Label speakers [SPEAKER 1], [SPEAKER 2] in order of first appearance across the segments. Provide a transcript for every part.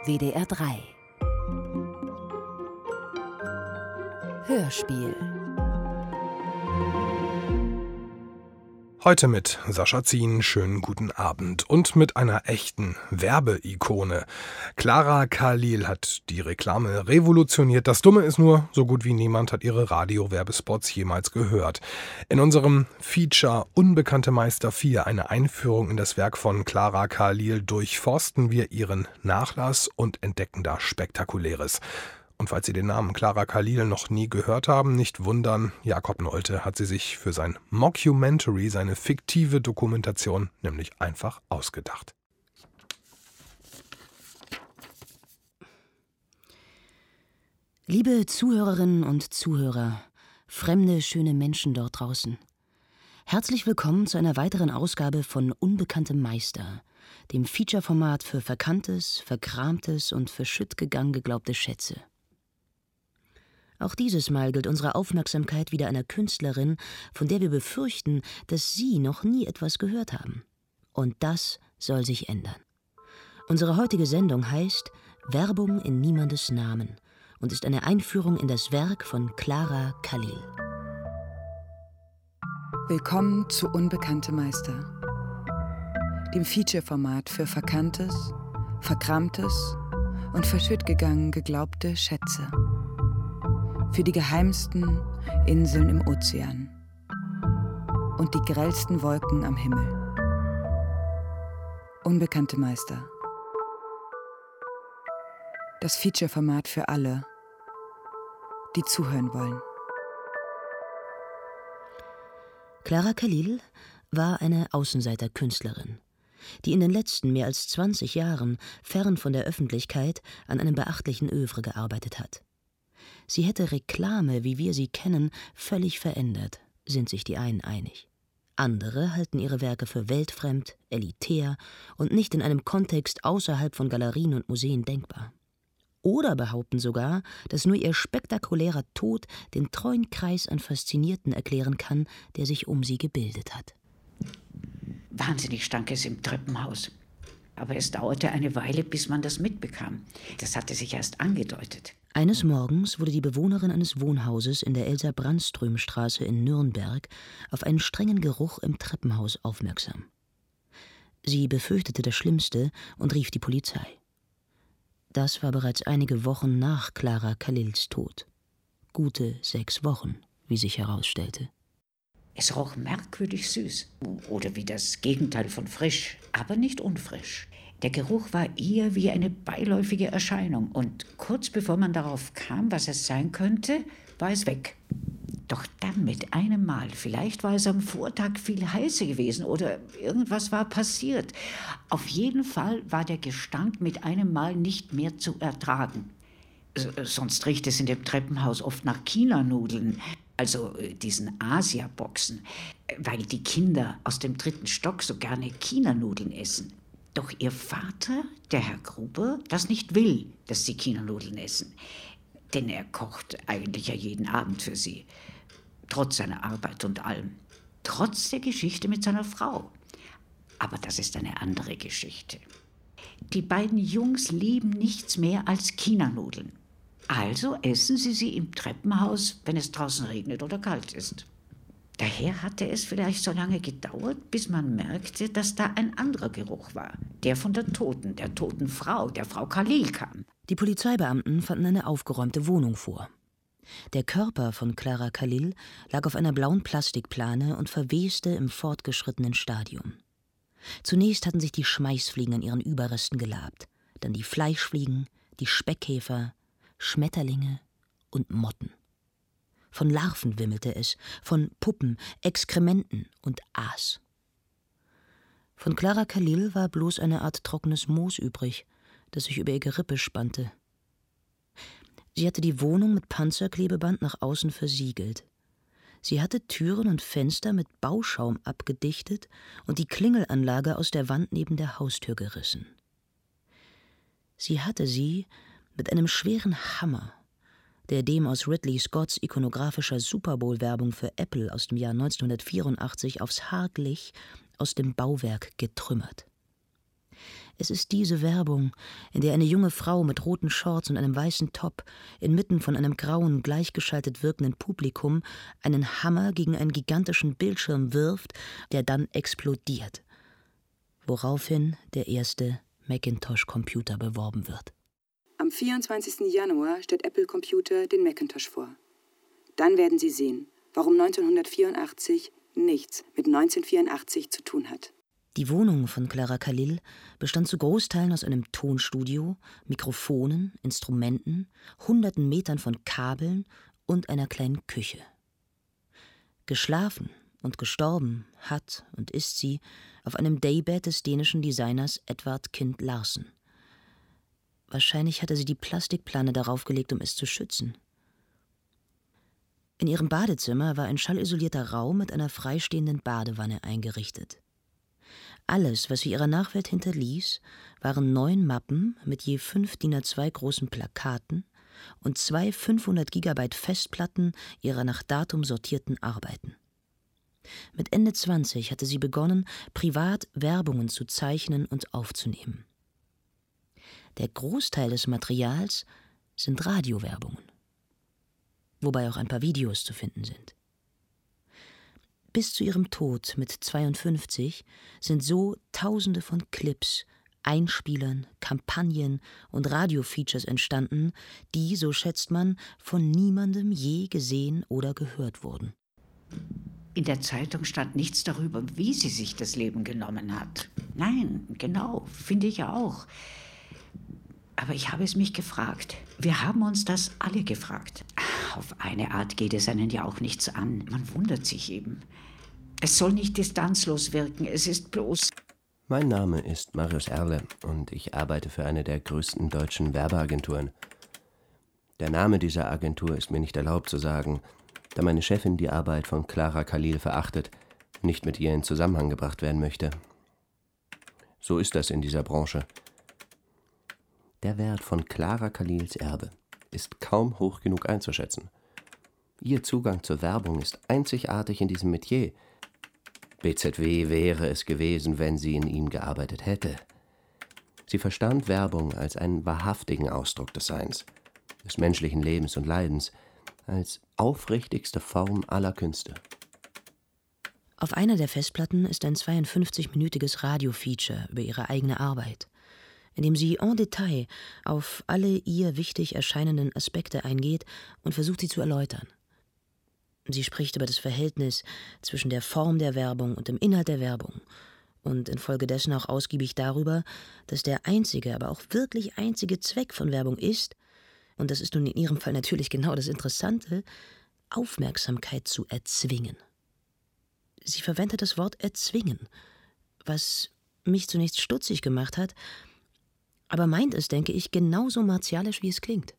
[SPEAKER 1] WDR 3 Hörspiel.
[SPEAKER 2] Heute mit Sascha Zien, schönen guten Abend. Und mit einer echten Werbeikone. Clara Khalil hat die Reklame revolutioniert. Das Dumme ist nur, so gut wie niemand hat ihre Radio-Werbespots jemals gehört. In unserem Feature Unbekannte Meister 4, eine Einführung in das Werk von Clara Khalil, durchforsten wir ihren Nachlass und entdecken da Spektakuläres. Und falls Sie den Namen Clara Khalil noch nie gehört haben, nicht wundern, Jakob Nolte hat sie sich für sein Mockumentary, seine fiktive Dokumentation, nämlich einfach ausgedacht.
[SPEAKER 3] Liebe Zuhörerinnen und Zuhörer, fremde, schöne Menschen dort draußen. Herzlich willkommen zu einer weiteren Ausgabe von Unbekannte Meister, dem Feature-Format für Verkanntes, Verkramtes und verschütt gegangen geglaubte Schätze. Auch dieses Mal gilt unsere Aufmerksamkeit wieder einer Künstlerin, von der wir befürchten, dass Sie noch nie etwas gehört haben. Und das soll sich ändern. Unsere heutige Sendung heißt Werbung in niemandes Namen und ist eine Einführung in das Werk von Clara Khalil.
[SPEAKER 4] Willkommen zu Unbekannte Meister, dem Feature-Format für Verkanntes, Verkramtes und verschütt gegangen geglaubte Schätze. Für die geheimsten Inseln im Ozean und die grellsten Wolken am Himmel. Unbekannte Meister. Das Feature-Format für alle, die zuhören wollen.
[SPEAKER 3] Clara Khalil war eine Außenseiterkünstlerin, die in den letzten mehr als 20 Jahren fern von der Öffentlichkeit an einem beachtlichen Œuvre gearbeitet hat. Sie hätte Reklame, wie wir sie kennen, völlig verändert, sind sich die einen einig. Andere halten ihre Werke für weltfremd, elitär und nicht in einem Kontext außerhalb von Galerien und Museen denkbar. Oder behaupten sogar, dass nur ihr spektakulärer Tod den treuen Kreis an Faszinierten erklären kann, der sich um sie gebildet hat.
[SPEAKER 5] Wahnsinnig stank es im Treppenhaus. Aber es dauerte eine Weile, bis man das mitbekam. Das hatte sich erst angedeutet.
[SPEAKER 3] Eines Morgens wurde die Bewohnerin eines Wohnhauses in der Elsa-Brandström-Straße in Nürnberg auf einen strengen Geruch im Treppenhaus aufmerksam. Sie befürchtete das Schlimmste und rief die Polizei. Das war bereits einige Wochen nach Clara Khalils Tod. Gute 6 Wochen, wie sich herausstellte.
[SPEAKER 5] Es roch merkwürdig süß. Oder wie das Gegenteil von frisch, aber nicht unfrisch. Der Geruch war eher wie eine beiläufige Erscheinung. Und kurz bevor man darauf kam, was es sein könnte, war es weg. Doch dann mit einem Mal, vielleicht war es am Vortag viel heißer gewesen oder irgendwas war passiert. Auf jeden Fall war der Gestank mit einem Mal nicht mehr zu ertragen. Sonst riecht es in dem Treppenhaus oft nach Chinanudeln, also diesen Asia-Boxen, weil die Kinder aus dem 3. Stock so gerne Chinanudeln essen. Doch ihr Vater, der Herr Gruber, das nicht will, dass sie Chinanudeln essen. Denn er kocht eigentlich ja jeden Abend für sie. Trotz seiner Arbeit und allem. Trotz der Geschichte mit seiner Frau. Aber das ist eine andere Geschichte. Die beiden Jungs lieben nichts mehr als Chinanudeln. Also essen sie im Treppenhaus, wenn es draußen regnet oder kalt ist. Daher hatte es vielleicht so lange gedauert, bis man merkte, dass da ein anderer Geruch war. Der von der toten Frau, der Frau Khalil kam.
[SPEAKER 3] Die Polizeibeamten fanden eine aufgeräumte Wohnung vor. Der Körper von Clara Khalil lag auf einer blauen Plastikplane und verweste im fortgeschrittenen Stadium. Zunächst hatten sich die Schmeißfliegen an ihren Überresten gelabt, dann die Fleischfliegen, die Speckkäfer, Schmetterlinge und Motten. Von Larven wimmelte es, von Puppen, Exkrementen und Aas. Von Clara Khalil war bloß eine Art trockenes Moos übrig, das sich über ihr Gerippe spannte. Sie hatte die Wohnung mit Panzerklebeband nach außen versiegelt. Sie hatte Türen und Fenster mit Bauschaum abgedichtet und die Klingelanlage aus der Wand neben der Haustür gerissen. Sie hatte sie mit einem schweren Hammer, der dem aus Ridley Scotts ikonografischer Super Bowl-Werbung für Apple aus dem Jahr 1984 aufs Haar glich, aus dem Bauwerk getrümmert. Es ist diese Werbung, in der eine junge Frau mit roten Shorts und einem weißen Top inmitten von einem grauen, gleichgeschaltet wirkenden Publikum einen Hammer gegen einen gigantischen Bildschirm wirft, der dann explodiert. Woraufhin der erste Macintosh-Computer beworben wird.
[SPEAKER 4] Am 24. Januar stellt Apple Computer den Macintosh vor. Dann werden Sie sehen, warum 1984 nichts mit 1984 zu tun hat.
[SPEAKER 3] Die Wohnung von Clara Khalil bestand zu Großteilen aus einem Tonstudio, Mikrofonen, Instrumenten, hunderten Metern von Kabeln und einer kleinen Küche. Geschlafen und gestorben hat und ist sie auf einem Daybed des dänischen Designers Edvard Kind Larsen. Wahrscheinlich hatte sie die Plastikplane darauf gelegt, um es zu schützen. In ihrem Badezimmer war ein schallisolierter Raum mit einer freistehenden Badewanne eingerichtet. Alles, was sie ihrer Nachwelt hinterließ, waren 9 Mappen mit je 5 DIN A2 großen Plakaten und 2 500 Gigabyte Festplatten ihrer nach Datum sortierten Arbeiten. Mit Ende 20 hatte sie begonnen, privat Werbungen zu zeichnen und aufzunehmen. Der Großteil des Materials sind Radiowerbungen, wobei auch ein paar Videos zu finden sind. Bis zu ihrem Tod mit 52 sind so Tausende von Clips, Einspielern, Kampagnen und Radiofeatures entstanden, die, so schätzt man, von niemandem je gesehen oder gehört wurden.
[SPEAKER 5] In der Zeitung stand nichts darüber, wie sie sich das Leben genommen hat. Nein, genau, finde ich ja auch. Aber ich habe es mich gefragt. Wir haben uns das alle gefragt. Auf eine Art geht es einen ja auch nichts an. Man wundert sich eben. Es soll nicht distanzlos wirken, es ist bloß...
[SPEAKER 1] Mein Name ist Marius Erle und ich arbeite für eine der größten deutschen Werbeagenturen. Der Name dieser Agentur ist mir nicht erlaubt zu sagen, da meine Chefin die Arbeit von Clara Khalil verachtet, nicht mit ihr in Zusammenhang gebracht werden möchte. So ist das in dieser Branche. Der Wert von Clara Khalils Erbe ist kaum hoch genug einzuschätzen. Ihr Zugang zur Werbung ist einzigartig in diesem Metier. BZW wäre es gewesen, wenn sie in ihm gearbeitet hätte. Sie verstand Werbung als einen wahrhaftigen Ausdruck des Seins, des menschlichen Lebens und Leidens, als aufrichtigste Form aller Künste.
[SPEAKER 3] Auf einer der Festplatten ist ein 52-minütiges Radiofeature über ihre eigene Arbeit, in dem sie en Detail auf alle ihr wichtig erscheinenden Aspekte eingeht und versucht, sie zu erläutern. Sie spricht über das Verhältnis zwischen der Form der Werbung und dem Inhalt der Werbung und infolgedessen auch ausgiebig darüber, dass der einzige, aber auch wirklich einzige Zweck von Werbung ist, und das ist nun in ihrem Fall natürlich genau das Interessante, Aufmerksamkeit zu erzwingen. Sie verwendet das Wort erzwingen, was mich zunächst stutzig gemacht hat, aber meint es, denke ich, genauso martialisch, wie es klingt.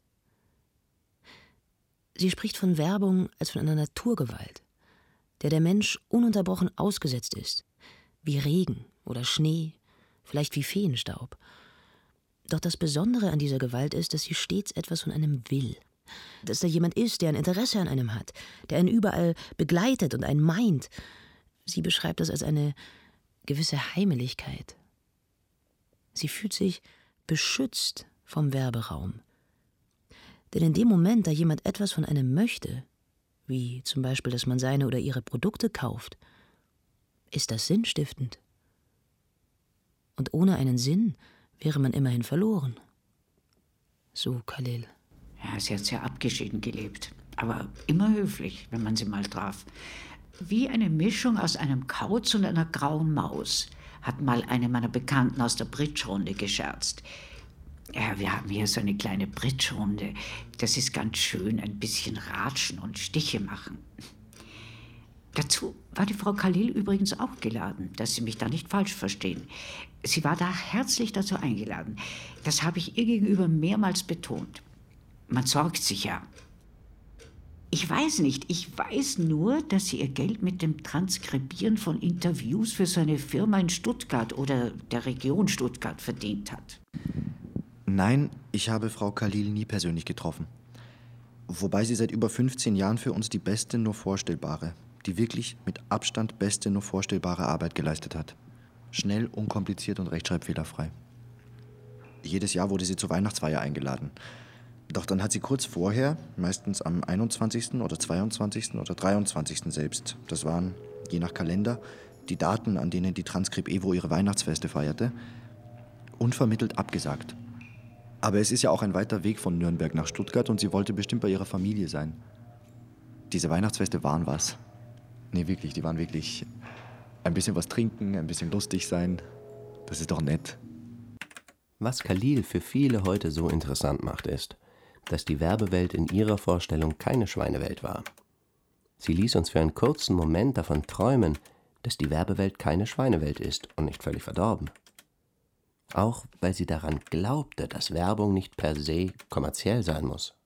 [SPEAKER 3] Sie spricht von Werbung als von einer Naturgewalt, der Mensch ununterbrochen ausgesetzt ist, wie Regen oder Schnee, vielleicht wie Feenstaub. Doch das Besondere an dieser Gewalt ist, dass sie stets etwas von einem will, dass da jemand ist, der ein Interesse an einem hat, der einen überall begleitet und einen meint. Sie beschreibt das als eine gewisse Heimeligkeit. Sie fühlt sich beschützt vom Werberaum. Denn in dem Moment, da jemand etwas von einem möchte, wie zum Beispiel, dass man seine oder ihre Produkte kauft, ist das sinnstiftend. Und ohne einen Sinn wäre man immerhin verloren. So Khalil.
[SPEAKER 5] Ja, sie hat sehr abgeschieden gelebt, aber immer höflich, wenn man sie mal traf. Wie eine Mischung aus einem Kauz und einer grauen Maus, hat mal eine meiner Bekannten aus der Bridge-Runde gescherzt. Ja, wir haben hier so eine kleine Bridge-Runde. Das ist ganz schön, ein bisschen ratschen und Stiche machen. Dazu war die Frau Khalil übrigens auch geladen, dass Sie mich da nicht falsch verstehen. Sie war da herzlich dazu eingeladen. Das habe ich ihr gegenüber mehrmals betont. Man sorgt sich ja. Ich weiß nicht, ich weiß nur, dass sie ihr Geld mit dem Transkribieren von Interviews für so eine Firma in Stuttgart oder der Region Stuttgart verdient hat.
[SPEAKER 6] Nein, ich habe Frau Khalil nie persönlich getroffen. Wobei sie seit über 15 Jahren für uns die beste nur vorstellbare, die wirklich mit Abstand beste nur vorstellbare Arbeit geleistet hat. Schnell, unkompliziert und rechtschreibfehlerfrei. Jedes Jahr wurde sie zur Weihnachtsfeier eingeladen. Doch dann hat sie kurz vorher, meistens am 21. oder 22. oder 23. selbst, das waren, je nach Kalender, die Daten, an denen die Transcrip Evo ihre Weihnachtsfeste feierte, unvermittelt abgesagt. Aber es ist ja auch ein weiter Weg von Nürnberg nach Stuttgart und sie wollte bestimmt bei ihrer Familie sein. Diese Weihnachtsfeste waren was. Nee, wirklich, die waren wirklich ein bisschen was trinken, ein bisschen lustig sein. Das ist doch nett.
[SPEAKER 1] Was Khalil für viele heute so interessant macht, ist, dass die Werbewelt in ihrer Vorstellung keine Schweinewelt war. Sie ließ uns für einen kurzen Moment davon träumen, dass die Werbewelt keine Schweinewelt ist und nicht völlig verdorben. Auch weil sie daran glaubte, dass Werbung nicht per se kommerziell sein muss.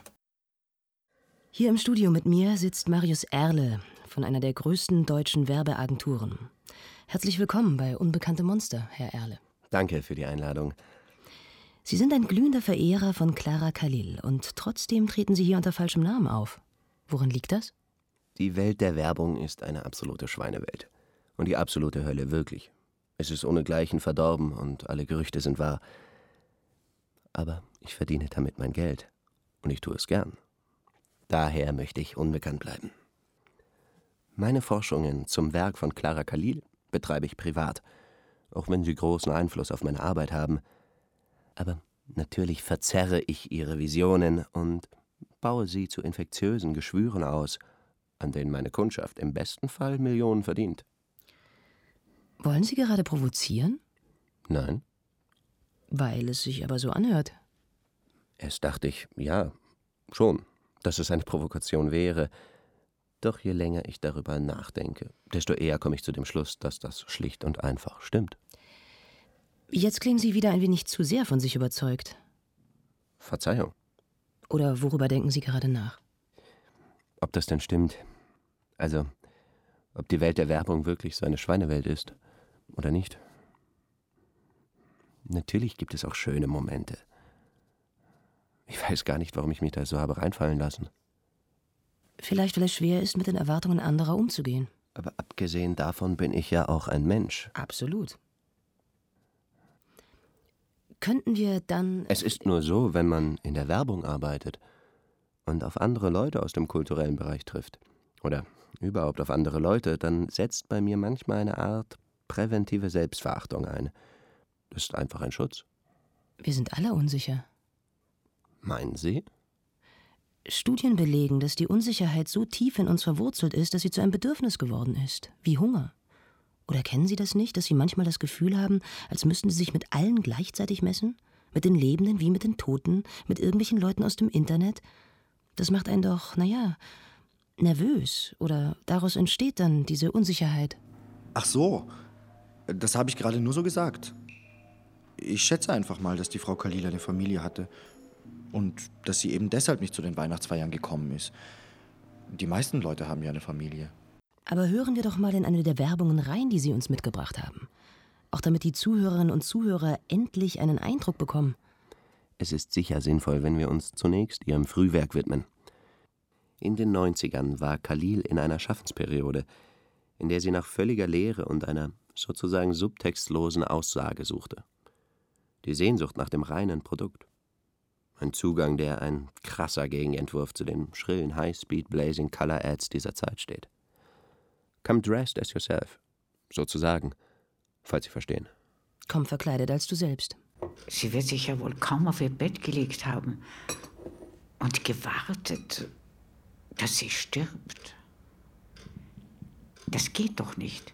[SPEAKER 3] Hier im Studio mit mir sitzt Marius Erle von einer der größten deutschen Werbeagenturen. Herzlich willkommen bei Unbekannte Monster, Herr Erle.
[SPEAKER 1] Danke für die Einladung.
[SPEAKER 3] Sie sind ein glühender Verehrer von Clara Khalil und trotzdem treten Sie hier unter falschem Namen auf. Woran liegt das?
[SPEAKER 1] Die Welt der Werbung ist eine absolute Schweinewelt. Und die absolute Hölle, wirklich. Es ist ohnegleichen verdorben und alle Gerüchte sind wahr. Aber ich verdiene damit mein Geld. Und ich tue es gern. Daher möchte ich unbekannt bleiben. Meine Forschungen zum Werk von Clara Khalil betreibe ich privat, auch wenn sie großen Einfluss auf meine Arbeit haben. Aber natürlich verzerre ich ihre Visionen und baue sie zu infektiösen Geschwüren aus, an denen meine Kundschaft im besten Fall Millionen verdient.
[SPEAKER 3] Wollen Sie gerade provozieren?
[SPEAKER 1] Nein.
[SPEAKER 3] Weil es sich aber so anhört.
[SPEAKER 1] Erst dachte ich, ja, schon, dass es eine Provokation wäre. Doch je länger ich darüber nachdenke, desto eher komme ich zu dem Schluss, dass das schlicht und einfach stimmt.
[SPEAKER 3] Jetzt klingen Sie wieder ein wenig zu sehr von sich überzeugt.
[SPEAKER 1] Verzeihung.
[SPEAKER 3] Oder worüber denken Sie gerade nach?
[SPEAKER 1] Ob das denn stimmt? Also, ob die Welt der Werbung wirklich so eine Schweinewelt ist oder nicht? Natürlich gibt es auch schöne Momente. Ich weiß gar nicht, warum ich mich da so habe reinfallen lassen.
[SPEAKER 3] Vielleicht, weil es schwer ist, mit den Erwartungen anderer umzugehen.
[SPEAKER 1] Aber abgesehen davon bin ich ja auch ein Mensch.
[SPEAKER 3] Absolut. Könnten wir dann...
[SPEAKER 1] Es ist nur so, wenn man in der Werbung arbeitet und auf andere Leute aus dem kulturellen Bereich trifft oder überhaupt auf andere Leute, dann setzt bei mir manchmal eine Art präventive Selbstverachtung ein. Das ist einfach ein Schutz.
[SPEAKER 3] Wir sind alle unsicher.
[SPEAKER 1] Meinen Sie?
[SPEAKER 3] Studien belegen, dass die Unsicherheit so tief in uns verwurzelt ist, dass sie zu einem Bedürfnis geworden ist, wie Hunger. Oder kennen Sie das nicht, dass Sie manchmal das Gefühl haben, als müssten Sie sich mit allen gleichzeitig messen? Mit den Lebenden wie mit den Toten, mit irgendwelchen Leuten aus dem Internet? Das macht einen doch, nervös. Oder daraus entsteht dann diese Unsicherheit.
[SPEAKER 6] Ach so, das habe ich gerade nur so gesagt. Ich schätze einfach mal, dass die Frau Khalil eine Familie hatte. Und dass sie eben deshalb nicht zu den Weihnachtsfeiern gekommen ist. Die meisten Leute haben ja eine Familie.
[SPEAKER 3] Aber hören wir doch mal in eine der Werbungen rein, die Sie uns mitgebracht haben. Auch damit die Zuhörerinnen und Zuhörer endlich einen Eindruck bekommen.
[SPEAKER 1] Es ist sicher sinnvoll, wenn wir uns zunächst ihrem Frühwerk widmen. In den 90ern war Khalil in einer Schaffensperiode, in der sie nach völliger Leere und einer sozusagen subtextlosen Aussage suchte. Die Sehnsucht nach dem reinen Produkt. Ein Zugang, der ein krasser Gegenentwurf zu den schrillen High-Speed-Blazing-Color-Ads dieser Zeit steht. Come dressed as yourself, sozusagen, falls Sie verstehen.
[SPEAKER 3] Komm verkleidet als du selbst.
[SPEAKER 5] Sie wird sich ja wohl kaum auf ihr Bett gelegt haben und gewartet, dass sie stirbt. Das geht doch nicht.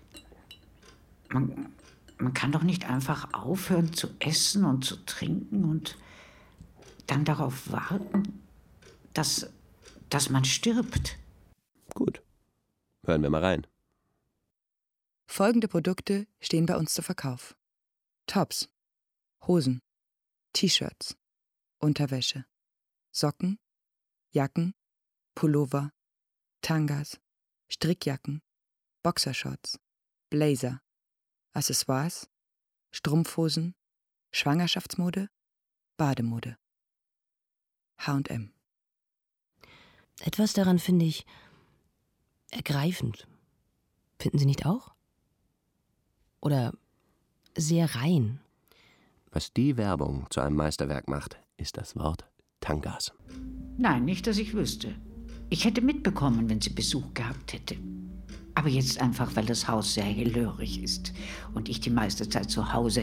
[SPEAKER 5] Man kann doch nicht einfach aufhören zu essen und zu trinken und dann darauf warten, dass man stirbt.
[SPEAKER 1] Gut, hören wir mal rein.
[SPEAKER 7] Folgende Produkte stehen bei uns zu Verkauf. Tops, Hosen, T-Shirts, Unterwäsche, Socken, Jacken, Pullover, Tangas, Strickjacken, Boxershorts, Blazer, Accessoires, Strumpfhosen, Schwangerschaftsmode, Bademode. H&M.
[SPEAKER 3] Etwas daran finde ich ergreifend. Finden Sie nicht auch? Oder sehr rein.
[SPEAKER 1] Was die Werbung zu einem Meisterwerk macht, ist das Wort Tangas.
[SPEAKER 5] Nein, nicht, dass ich wüsste. Ich hätte mitbekommen, wenn sie Besuch gehabt hätte. Aber jetzt einfach, weil das Haus sehr hellhörig ist und ich die meiste Zeit zu Hause.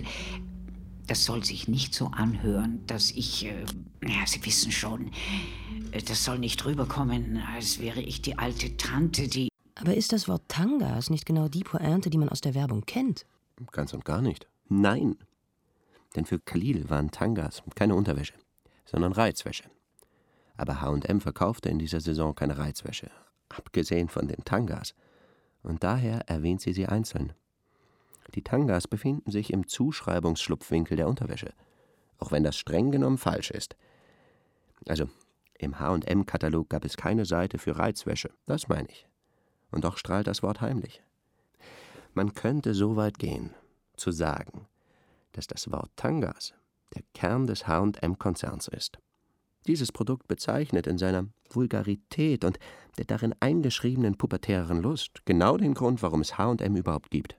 [SPEAKER 5] Das soll sich nicht so anhören, dass ich, Sie wissen schon, das soll nicht rüberkommen, als wäre ich die alte Tante, die...
[SPEAKER 3] Aber ist das Wort Tangas nicht genau die Pointe, die man aus der Werbung kennt?
[SPEAKER 1] Ganz und gar nicht. Nein. Denn für Khalil waren Tangas keine Unterwäsche, sondern Reizwäsche. Aber H&M verkaufte in dieser Saison keine Reizwäsche, abgesehen von den Tangas. Und daher erwähnt sie einzeln. Die Tangas befinden sich im Zuschreibungsschlupfwinkel der Unterwäsche, auch wenn das streng genommen falsch ist. Also, im H&M-Katalog gab es keine Seite für Reizwäsche, das meine ich. Und doch strahlt das Wort heimlich. Man könnte so weit gehen, zu sagen, dass das Wort Tangas der Kern des H&M-Konzerns ist. Dieses Produkt bezeichnet in seiner Vulgarität und der darin eingeschriebenen pubertären Lust genau den Grund, warum es H&M überhaupt gibt.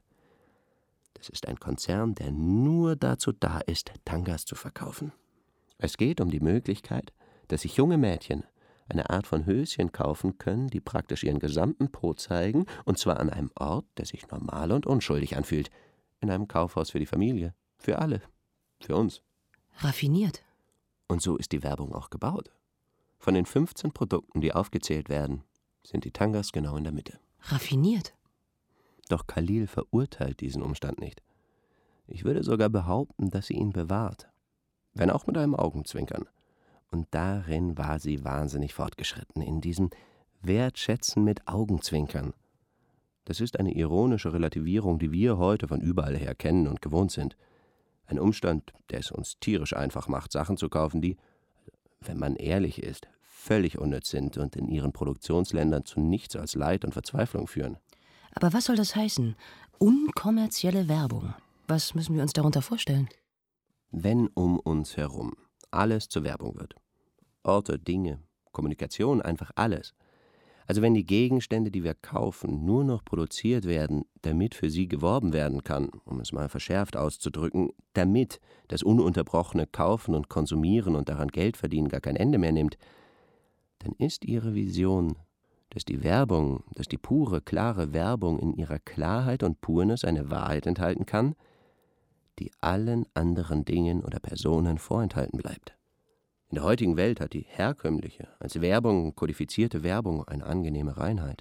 [SPEAKER 1] Das ist ein Konzern, der nur dazu da ist, Tangas zu verkaufen. Es geht um die Möglichkeit, dass sich junge Mädchen eine Art von Höschen kaufen können, die praktisch ihren gesamten Po zeigen, und zwar an einem Ort, der sich normal und unschuldig anfühlt. In einem Kaufhaus für die Familie. Für alle. Für uns.
[SPEAKER 3] Raffiniert.
[SPEAKER 1] Und so ist die Werbung auch gebaut. Von den 15 Produkten, die aufgezählt werden, sind die Tangas genau in der Mitte.
[SPEAKER 3] Raffiniert.
[SPEAKER 1] Doch Khalil verurteilt diesen Umstand nicht. Ich würde sogar behaupten, dass sie ihn bewahrt. Wenn auch mit einem Augenzwinkern. Und darin war sie wahnsinnig fortgeschritten, in diesem Wertschätzen mit Augenzwinkern. Das ist eine ironische Relativierung, die wir heute von überall her kennen und gewohnt sind. Ein Umstand, der es uns tierisch einfach macht, Sachen zu kaufen, die, wenn man ehrlich ist, völlig unnütz sind und in ihren Produktionsländern zu nichts als Leid und Verzweiflung führen.
[SPEAKER 3] Aber was soll das heißen? Unkommerzielle Werbung. Was müssen wir uns darunter vorstellen?
[SPEAKER 1] Wenn um uns herum alles zur Werbung wird. Orte, Dinge, Kommunikation, einfach alles. Also wenn die Gegenstände, die wir kaufen, nur noch produziert werden, damit für sie geworben werden kann, um es mal verschärft auszudrücken, damit das ununterbrochene Kaufen und Konsumieren und daran Geld verdienen gar kein Ende mehr nimmt, dann ist ihre Vision, dass die Werbung, dass die pure, klare Werbung in ihrer Klarheit und Purnis eine Wahrheit enthalten kann, die allen anderen Dingen oder Personen vorenthalten bleibt. In der heutigen Welt hat die herkömmliche, als Werbung kodifizierte Werbung eine angenehme Reinheit.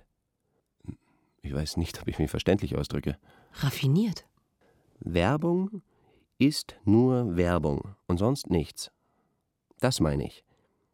[SPEAKER 1] Ich weiß nicht, ob ich mich verständlich ausdrücke.
[SPEAKER 3] Raffiniert.
[SPEAKER 1] Werbung ist nur Werbung und sonst nichts. Das meine ich.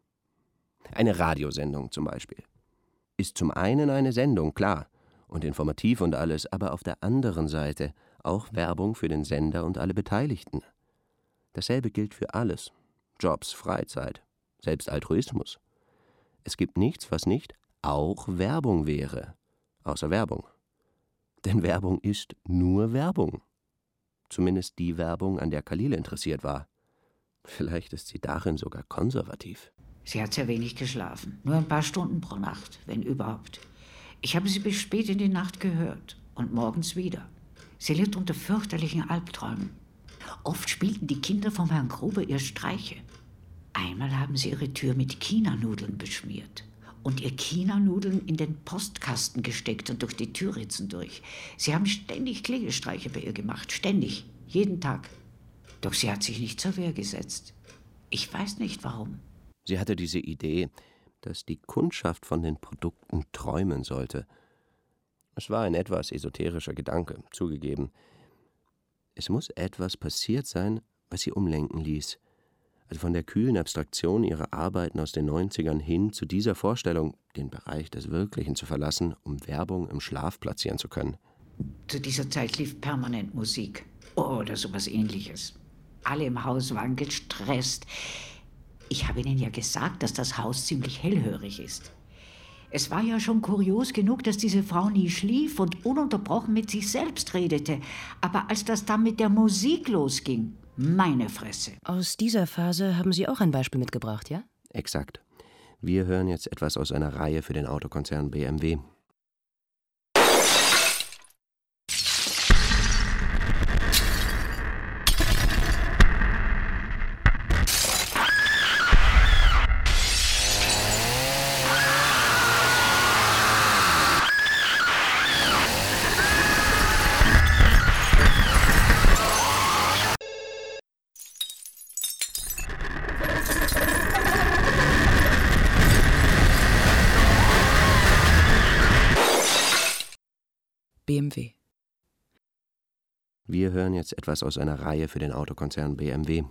[SPEAKER 1] Eine Radiosendung zum Beispiel ist zum einen eine Sendung, klar, und informativ und alles, aber auf der anderen Seite auch Werbung für den Sender und alle Beteiligten. Dasselbe gilt für alles. Jobs, Freizeit, selbst Altruismus. Es gibt nichts, was nicht auch Werbung wäre, außer Werbung. Denn Werbung ist nur Werbung. Zumindest die Werbung, an der Khalil interessiert war. Vielleicht ist sie darin sogar konservativ.
[SPEAKER 5] Sie hat sehr wenig geschlafen, nur ein paar Stunden pro Nacht, wenn überhaupt. Ich habe sie bis spät in die Nacht gehört und morgens wieder. Sie litt unter fürchterlichen Albträumen. Oft spielten die Kinder vom Herrn Gruber ihr Streiche. Einmal haben sie ihre Tür mit Chinanudeln beschmiert und ihr Chinanudeln in den Postkasten gesteckt und durch die Türritzen durch. Sie haben ständig Klingelstreiche bei ihr gemacht, ständig, jeden Tag. Doch sie hat sich nicht zur Wehr gesetzt. Ich weiß nicht, warum.
[SPEAKER 1] Sie hatte diese Idee, dass die Kundschaft von den Produkten träumen sollte. Es war ein etwas esoterischer Gedanke, zugegeben. Es muss etwas passiert sein, was sie umlenken ließ. Also von der kühlen Abstraktion ihrer Arbeiten aus den 90ern hin zu dieser Vorstellung, den Bereich des Wirklichen zu verlassen, um Werbung im Schlaf platzieren zu können.
[SPEAKER 5] Zu dieser Zeit lief permanent Musik oder sowas Ähnliches. Alle im Haus waren gestresst. Ich habe Ihnen ja gesagt, dass das Haus ziemlich hellhörig ist. Es war ja schon kurios genug, dass diese Frau nie schlief und ununterbrochen mit sich selbst redete. Aber als das dann mit der Musik losging, meine Fresse.
[SPEAKER 3] Aus dieser Phase haben Sie auch ein Beispiel mitgebracht, ja?
[SPEAKER 1] Exakt. Wir hören jetzt etwas aus einer Reihe für den Autokonzern BMW.
[SPEAKER 7] BMW.
[SPEAKER 1] Wir hören jetzt etwas aus einer Reihe für den Autokonzern BMW.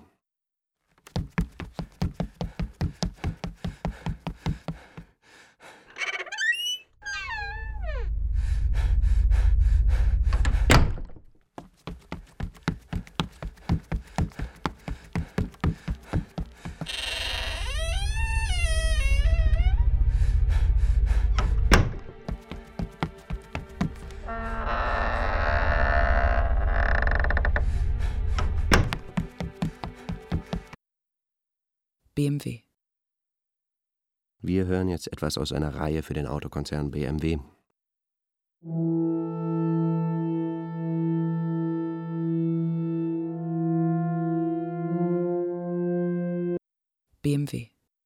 [SPEAKER 7] BMW.
[SPEAKER 1] Wir hören jetzt etwas aus einer Reihe für den Autokonzern BMW.
[SPEAKER 7] BMW.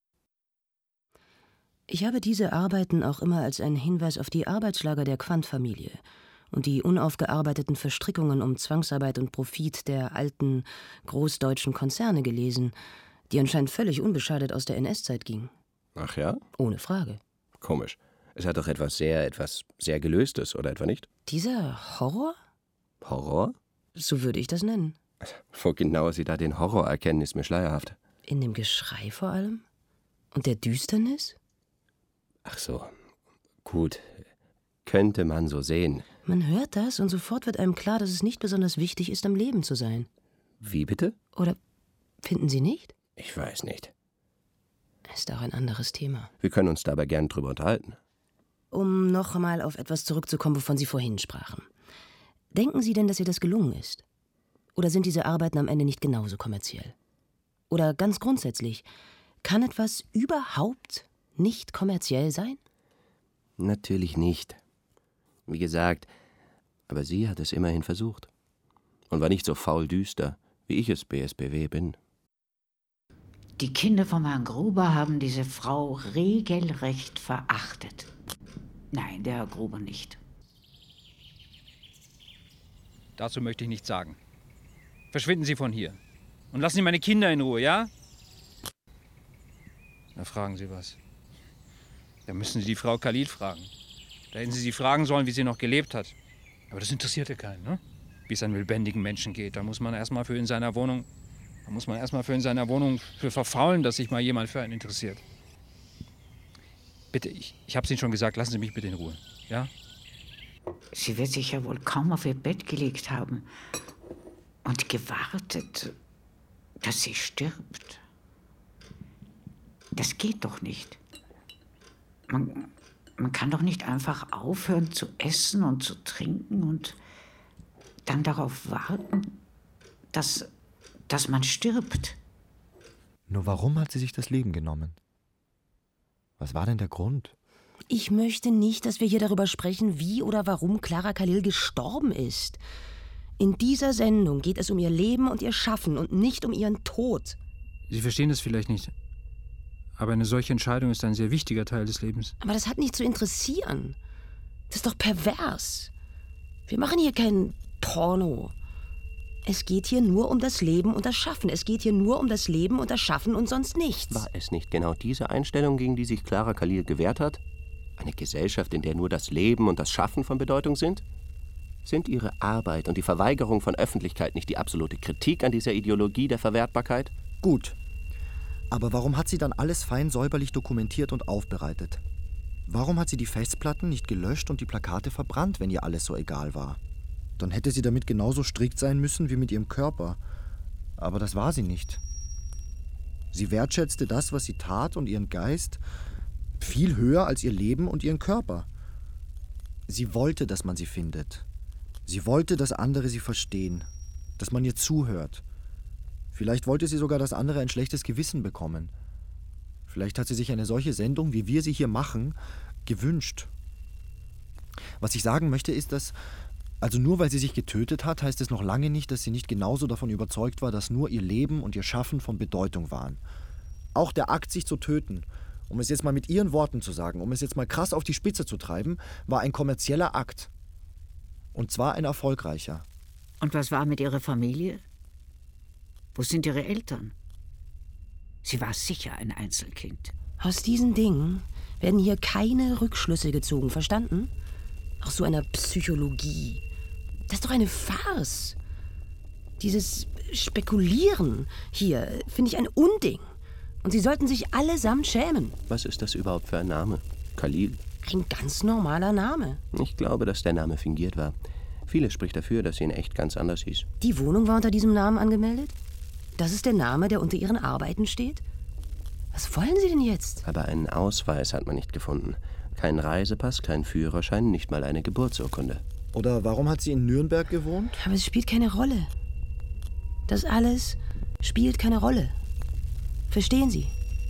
[SPEAKER 3] Ich habe diese Arbeiten auch immer als einen Hinweis auf die Arbeitslager der Quandt-Familie und die unaufgearbeiteten Verstrickungen um Zwangsarbeit und Profit der alten, großdeutschen Konzerne gelesen, die anscheinend völlig unbeschadet aus der NS-Zeit gingen.
[SPEAKER 1] Ach ja?
[SPEAKER 3] Ohne Frage.
[SPEAKER 1] Komisch. Es hat doch etwas sehr Gelöstes, oder etwa nicht?
[SPEAKER 3] Dieser Horror?
[SPEAKER 1] Horror?
[SPEAKER 3] So würde ich das nennen.
[SPEAKER 1] Wo genau Sie da den Horror erkennen, ist mir schleierhaft.
[SPEAKER 3] In dem Geschrei vor allem? Und der Düsternis?
[SPEAKER 1] Ach so. Gut. Könnte man so sehen.
[SPEAKER 3] Man hört das und sofort wird einem klar, dass es nicht besonders wichtig ist, am Leben zu sein.
[SPEAKER 1] Wie bitte?
[SPEAKER 3] Oder finden Sie nicht?
[SPEAKER 1] Ich weiß nicht.
[SPEAKER 3] Ist auch ein anderes Thema.
[SPEAKER 1] Wir können uns dabei gern drüber unterhalten.
[SPEAKER 3] Um noch einmal auf etwas zurückzukommen, wovon Sie vorhin sprachen. Denken Sie denn, dass ihr das gelungen ist? Oder sind diese Arbeiten am Ende nicht genauso kommerziell? Oder ganz grundsätzlich, kann etwas überhaupt nicht kommerziell sein?
[SPEAKER 1] Natürlich nicht. Wie gesagt, aber sie hat es immerhin versucht. Und war nicht so faul düster, wie ich es BSBW bin.
[SPEAKER 5] Die Kinder von Herrn Gruber haben diese Frau regelrecht verachtet. Nein, der Herr Gruber nicht.
[SPEAKER 8] Dazu möchte ich nichts sagen. Verschwinden Sie von hier. Und lassen Sie meine Kinder in Ruhe, ja? Na, fragen Sie was. Da müssen Sie die Frau Khalil fragen. Da hätten Sie sie fragen sollen, wie sie noch gelebt hat. Aber das interessierte keinen, ne? Wie es einem lebendigen Menschen geht. Da muss man erstmal für in seiner Wohnung für verfaulen, dass sich mal jemand für einen interessiert. Bitte, ich hab's Ihnen schon gesagt, lassen Sie mich bitte in Ruhe, ja?
[SPEAKER 5] Sie wird sich ja wohl kaum auf ihr Bett gelegt haben und gewartet, dass sie stirbt. Das geht doch nicht. Man kann doch nicht einfach aufhören zu essen und zu trinken und dann darauf warten, dass man stirbt.
[SPEAKER 6] Nur warum hat sie sich das Leben genommen? Was war denn der Grund?
[SPEAKER 3] Ich möchte nicht, dass wir hier darüber sprechen, wie oder warum Clara Khalil gestorben ist. In dieser Sendung geht es um ihr Leben und ihr Schaffen und nicht um ihren Tod.
[SPEAKER 8] Sie verstehen das vielleicht nicht. Aber eine solche Entscheidung ist ein sehr wichtiger Teil des Lebens.
[SPEAKER 3] Aber das hat nicht zu interessieren. Das ist doch pervers. Wir machen hier kein Porno. Es geht hier nur um das Leben und das Schaffen. Es geht hier nur um das Leben und das Schaffen und sonst nichts.
[SPEAKER 1] War es nicht genau diese Einstellung, gegen die sich Clara Khalil gewehrt hat? Eine Gesellschaft, in der nur das Leben und das Schaffen von Bedeutung sind? Sind ihre Arbeit und die Verweigerung von Öffentlichkeit nicht die absolute Kritik an dieser Ideologie der Verwertbarkeit?
[SPEAKER 6] Gut. Aber warum hat sie dann alles fein säuberlich dokumentiert und aufbereitet? Warum hat sie die Festplatten nicht gelöscht und die Plakate verbrannt, wenn ihr alles so egal war? Dann hätte sie damit genauso strikt sein müssen wie mit ihrem Körper. Aber das war sie nicht. Sie wertschätzte das, was sie tat und ihren Geist viel höher als ihr Leben und ihren Körper. Sie wollte, dass man sie findet. Sie wollte, dass andere sie verstehen, dass man ihr zuhört. Vielleicht wollte sie sogar, dass andere ein schlechtes Gewissen bekommen. Vielleicht hat sie sich eine solche Sendung, wie wir sie hier machen, gewünscht. Was ich sagen möchte, ist, dass, also nur weil sie sich getötet hat, heißt es noch lange nicht, dass sie nicht genauso davon überzeugt war, dass nur ihr Leben und ihr Schaffen von Bedeutung waren. Auch der Akt, sich zu töten, um es jetzt mal mit ihren Worten zu sagen, um es jetzt mal krass auf die Spitze zu treiben, war ein kommerzieller Akt. Und zwar ein erfolgreicher.
[SPEAKER 5] Und was war mit ihrer Familie? Wo sind ihre Eltern? Sie war sicher ein Einzelkind.
[SPEAKER 3] Aus diesen Dingen werden hier keine Rückschlüsse gezogen, verstanden?
[SPEAKER 9] Auch so einer Psychologie. Das ist doch eine Farce. Dieses Spekulieren hier finde ich ein Unding. Und Sie sollten sich allesamt schämen.
[SPEAKER 1] Was ist das überhaupt für ein Name? Khalil?
[SPEAKER 9] Ein ganz normaler Name.
[SPEAKER 1] Ich glaube, dass der Name fingiert war. Vieles spricht dafür, dass sie in echt ganz anders hieß.
[SPEAKER 9] Die Wohnung war unter diesem Namen angemeldet? Das ist der Name, der unter Ihren Arbeiten steht? Was wollen Sie denn jetzt?
[SPEAKER 1] Aber einen Ausweis hat man nicht gefunden. Kein Reisepass, kein Führerschein, nicht mal eine Geburtsurkunde.
[SPEAKER 6] Oder warum hat sie in Nürnberg gewohnt?
[SPEAKER 9] Aber es spielt keine Rolle. Das alles spielt keine Rolle. Verstehen Sie?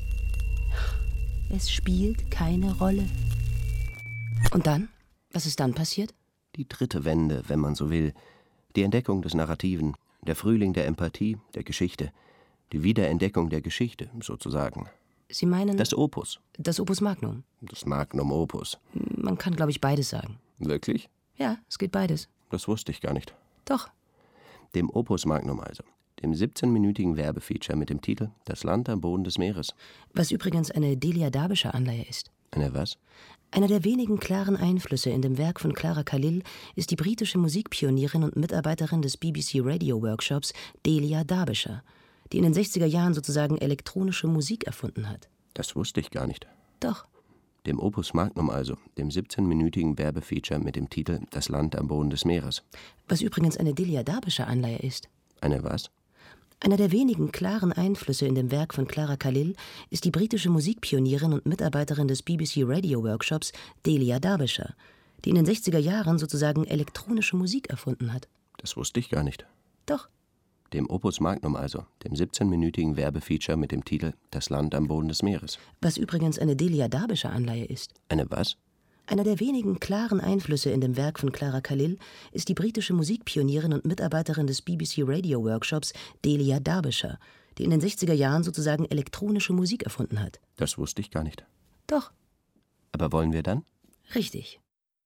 [SPEAKER 9] Es spielt keine Rolle. Und dann? Was ist dann passiert?
[SPEAKER 1] Die dritte Wende, wenn man so will. Die Entdeckung des Narrativen, der Frühling der Empathie, der Geschichte. Die Wiederentdeckung der Geschichte, sozusagen.
[SPEAKER 9] Sie meinen...
[SPEAKER 1] Das Opus.
[SPEAKER 9] Das Opus Magnum.
[SPEAKER 1] Das Magnum Opus.
[SPEAKER 9] Man kann, glaube ich, beides sagen.
[SPEAKER 1] Wirklich?
[SPEAKER 9] Ja, es geht beides.
[SPEAKER 1] Das wusste ich gar nicht.
[SPEAKER 9] Doch.
[SPEAKER 1] Dem Opus Magnum also. Dem 17-minütigen Werbefeature mit dem Titel »Das Land am Boden des Meeres«.
[SPEAKER 9] Was übrigens eine Delia Derbyshire Anleihe ist.
[SPEAKER 1] Eine was?
[SPEAKER 9] Einer der wenigen klaren Einflüsse in dem Werk von Clara Khalil ist die britische Musikpionierin und Mitarbeiterin des BBC Radio Workshops Delia Derbyshire, die in den 60er Jahren sozusagen elektronische Musik erfunden hat.
[SPEAKER 1] Das wusste ich gar nicht.
[SPEAKER 9] Doch.
[SPEAKER 1] Dem Opus Magnum also, dem 17-minütigen Werbefeature mit dem Titel »Das Land am Boden des Meeres«.
[SPEAKER 9] Was übrigens eine Delia Derbyshire Anleihe ist.
[SPEAKER 1] Eine was?
[SPEAKER 9] Einer der wenigen klaren Einflüsse in dem Werk von Clara Khalil ist die britische Musikpionierin und Mitarbeiterin des BBC Radio Workshops Delia Derbyshire, die in den 60er Jahren sozusagen elektronische Musik erfunden hat.
[SPEAKER 1] Das wusste ich gar nicht.
[SPEAKER 9] Doch.
[SPEAKER 1] Dem Opus Magnum also, dem 17-minütigen Werbefeature mit dem Titel »Das Land am Boden des Meeres«.
[SPEAKER 9] Was übrigens eine Delia Derbyshire Anleihe ist.
[SPEAKER 1] Eine was?
[SPEAKER 9] Einer der wenigen klaren Einflüsse in dem Werk von Clara Khalil ist die britische Musikpionierin und Mitarbeiterin des BBC Radio Workshops Delia Derbyshire, die in den 60er Jahren sozusagen elektronische Musik erfunden hat.
[SPEAKER 1] Das wusste ich gar nicht.
[SPEAKER 9] Doch.
[SPEAKER 1] Aber wollen wir dann?
[SPEAKER 9] Richtig.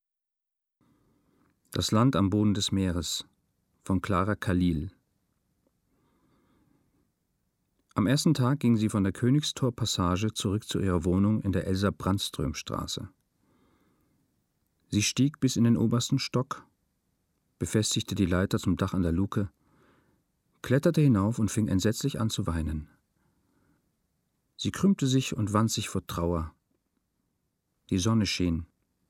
[SPEAKER 8] Das Land am Boden des Meeres von Clara Khalil. Am ersten Tag ging sie von der Königstor-Passage zurück zu ihrer Wohnung in der Elsa-Brandström-Straße. Sie stieg bis in den obersten Stock, befestigte die Leiter zum Dach an der Luke, kletterte hinauf und fing entsetzlich an zu weinen. Sie krümmte sich und wand sich vor Trauer. Die Sonne schien.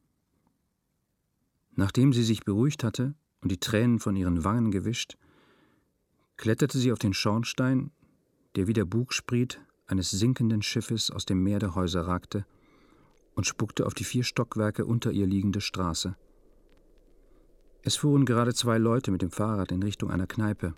[SPEAKER 8] Nachdem sie sich beruhigt hatte und die Tränen von ihren Wangen gewischt, kletterte sie auf den Schornstein, der wie der Bugspriet eines sinkenden Schiffes aus dem Meer der Häuser ragte, und spuckte auf die 4 Stockwerke unter ihr liegende Straße. Es fuhren gerade 2 Leute mit dem Fahrrad in Richtung einer Kneipe.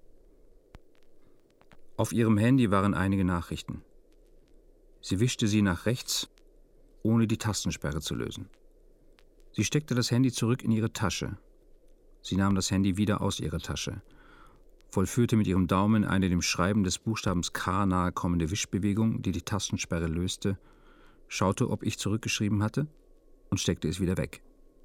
[SPEAKER 8] Auf ihrem Handy waren einige Nachrichten. Sie wischte sie nach rechts, ohne die Tastensperre zu lösen. Sie steckte das Handy zurück in ihre Tasche. Sie nahm das Handy wieder aus ihrer Tasche, vollführte mit ihrem Daumen eine dem Schreiben des Buchstabens K nahe kommende Wischbewegung, die die Tastensperre löste, schaute, ob ich zurückgeschrieben hatte, und steckte es wieder weg.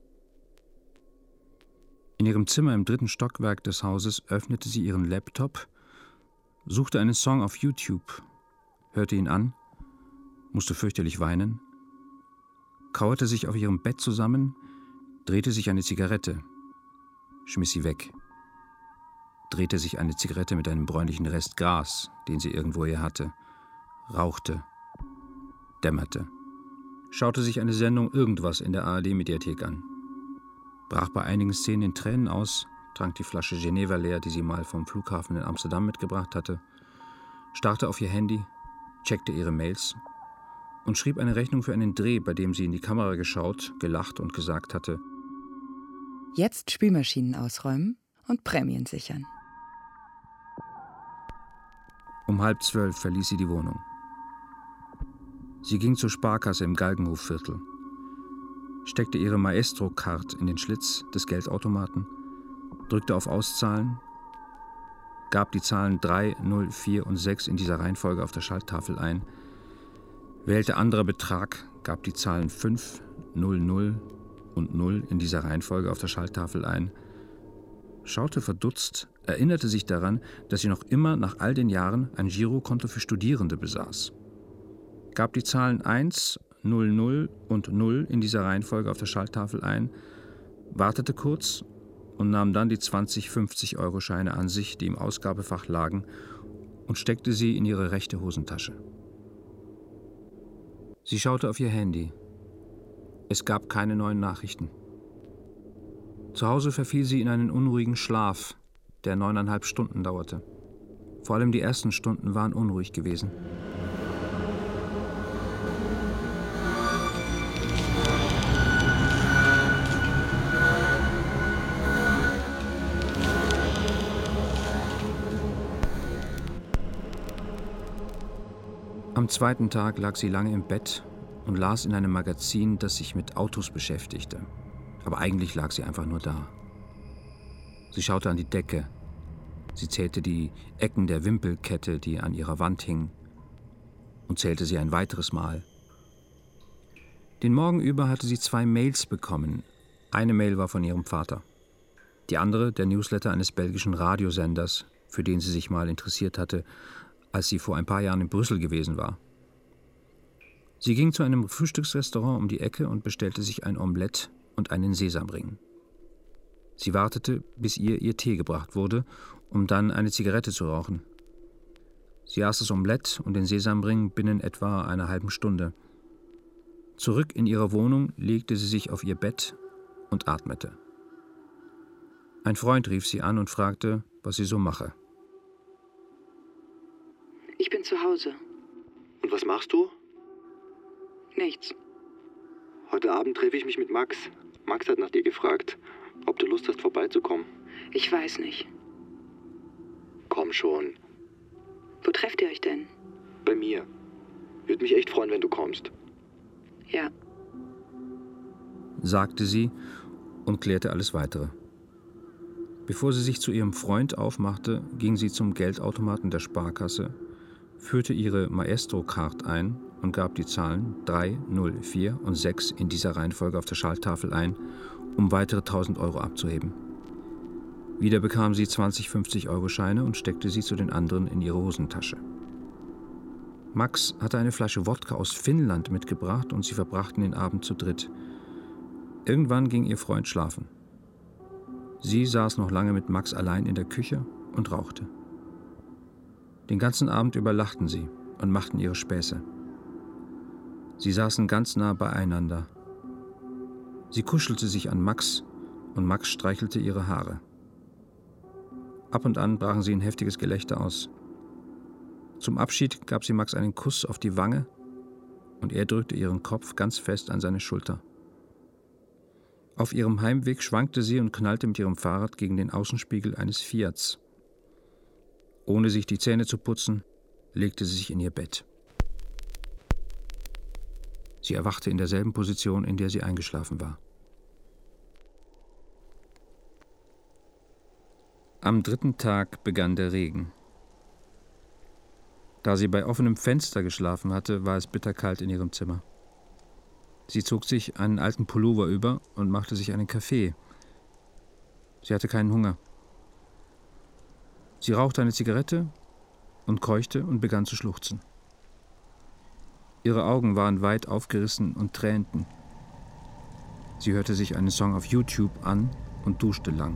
[SPEAKER 8] In ihrem Zimmer im 3. Stockwerk des Hauses öffnete sie ihren Laptop, suchte einen Song auf YouTube, hörte ihn an, musste fürchterlich weinen, kauerte sich auf ihrem Bett zusammen, drehte sich eine Zigarette, schmiss sie weg, drehte sich eine Zigarette mit einem bräunlichen Rest Gras, den sie irgendwoher hatte, rauchte, dämmerte, schaute sich eine Sendung Irgendwas in der ARD-Mediathek an, brach bei einigen Szenen in Tränen aus, trank die Flasche Geneva leer, die sie mal vom Flughafen in Amsterdam mitgebracht hatte, starrte auf ihr Handy, checkte ihre Mails und schrieb eine Rechnung für einen Dreh, bei dem sie in die Kamera geschaut, gelacht und gesagt hatte:
[SPEAKER 7] Jetzt Spülmaschinen ausräumen und Prämien sichern.
[SPEAKER 8] Um 11:30 verließ sie die Wohnung. Sie ging zur Sparkasse im Galgenhofviertel, steckte ihre Maestro-Card in den Schlitz des Geldautomaten, drückte auf Auszahlen, gab die Zahlen 3, 0, 4 und 6 in dieser Reihenfolge auf der Schalttafel ein, wählte anderer Betrag, gab die Zahlen 5, 0, 0 und 0 in dieser Reihenfolge auf der Schalttafel ein, schaute verdutzt, erinnerte sich daran, dass sie noch immer nach all den Jahren ein Girokonto für Studierende besaß, gab die Zahlen 1, 0, 0 und 0 in dieser Reihenfolge auf der Schalttafel ein, wartete kurz und nahm dann die 20-50-Euro-Scheine an sich, die im Ausgabefach lagen, und steckte sie in ihre rechte Hosentasche. Sie schaute auf ihr Handy. Es gab keine neuen Nachrichten. Zu Hause verfiel sie in einen unruhigen Schlaf, der 9,5 Stunden dauerte. Vor allem die ersten Stunden waren unruhig gewesen. Am zweiten Tag lag sie lange im Bett und las in einem Magazin, das sich mit Autos beschäftigte. Aber eigentlich lag sie einfach nur da. Sie schaute an die Decke. Sie zählte die Ecken der Wimpelkette, die an ihrer Wand hing, und zählte sie ein weiteres Mal. Den Morgen über hatte sie 2 Mails bekommen. Eine Mail war von ihrem Vater. Die andere der Newsletter eines belgischen Radiosenders, für den sie sich mal interessiert hatte, als sie vor ein paar Jahren in Brüssel gewesen war. Sie ging zu einem Frühstücksrestaurant um die Ecke und bestellte sich ein Omelett und einen Sesamring. Sie wartete, bis ihr Tee gebracht wurde, um dann eine Zigarette zu rauchen. Sie aß das Omelett und den Sesamring binnen etwa einer halben Stunde. Zurück in ihrer Wohnung legte sie sich auf ihr Bett und atmete. Ein Freund rief sie an und fragte, was sie so mache.
[SPEAKER 4] Ich bin zu Hause.
[SPEAKER 6] Und was machst du?
[SPEAKER 4] Nichts.
[SPEAKER 6] Heute Abend treffe ich mich mit Max. Max hat nach dir gefragt, ob du Lust hast, vorbeizukommen.
[SPEAKER 4] Ich weiß nicht.
[SPEAKER 6] Komm schon.
[SPEAKER 4] Wo trefft ihr euch denn?
[SPEAKER 6] Bei mir. Würde mich echt freuen, wenn du kommst.
[SPEAKER 4] Ja.
[SPEAKER 8] Sagte sie und klärte alles Weitere. Bevor sie sich zu ihrem Freund aufmachte, ging sie zum Geldautomaten der Sparkasse, führte ihre Maestro-Card ein und gab die Zahlen 3, 0, 4 und 6 in dieser Reihenfolge auf der Schalttafel ein, um weitere 1.000 Euro abzuheben. Wieder bekam sie 20-50-Euro-Scheine und steckte sie zu den anderen in ihre Hosentasche. Max hatte eine Flasche Wodka aus Finnland mitgebracht und sie verbrachten den Abend zu dritt. Irgendwann ging ihr Freund schlafen. Sie saß noch lange mit Max allein in der Küche und rauchte. Den ganzen Abend über lachten sie und machten ihre Späße. Sie saßen ganz nah beieinander. Sie kuschelte sich an Max und Max streichelte ihre Haare. Ab und an brachen sie in heftiges Gelächter aus. Zum Abschied gab sie Max einen Kuss auf die Wange und er drückte ihren Kopf ganz fest an seine Schulter. Auf ihrem Heimweg schwankte sie und knallte mit ihrem Fahrrad gegen den Außenspiegel eines Fiats. Ohne sich die Zähne zu putzen, legte sie sich in ihr Bett. Sie erwachte in derselben Position, in der sie eingeschlafen war. Am 3. Tag begann der Regen. Da sie bei offenem Fenster geschlafen hatte, war es bitterkalt in ihrem Zimmer. Sie zog sich einen alten Pullover über und machte sich einen Kaffee. Sie hatte keinen Hunger. Sie rauchte eine Zigarette und keuchte und begann zu schluchzen. Ihre Augen waren weit aufgerissen und tränten. Sie hörte sich einen Song auf YouTube an und duschte lang.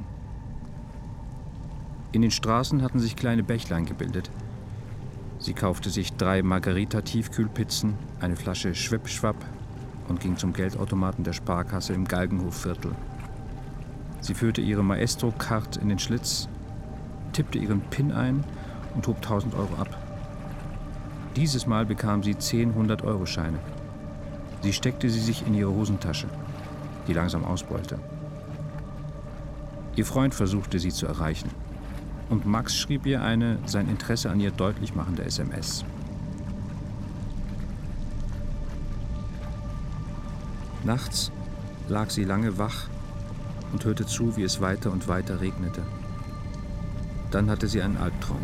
[SPEAKER 8] In den Straßen hatten sich kleine Bächlein gebildet. Sie kaufte sich 3 Margarita-Tiefkühlpizzen, eine Flasche Schwipp-Schwapp und ging zum Geldautomaten der Sparkasse im Galgenhofviertel. Sie führte ihre Maestro-Card in den Schlitz, tippte ihren PIN ein und hob 1.000 Euro ab. Dieses Mal bekam sie 10 100-Euro-Scheine. Sie steckte sie sich in ihre Hosentasche, die langsam ausbeute. Ihr Freund versuchte sie zu erreichen. Und Max schrieb ihr eine sein Interesse an ihr deutlich machende SMS. Nachts lag sie lange wach und hörte zu, wie es weiter und weiter regnete. Dann hatte sie einen Albtraum.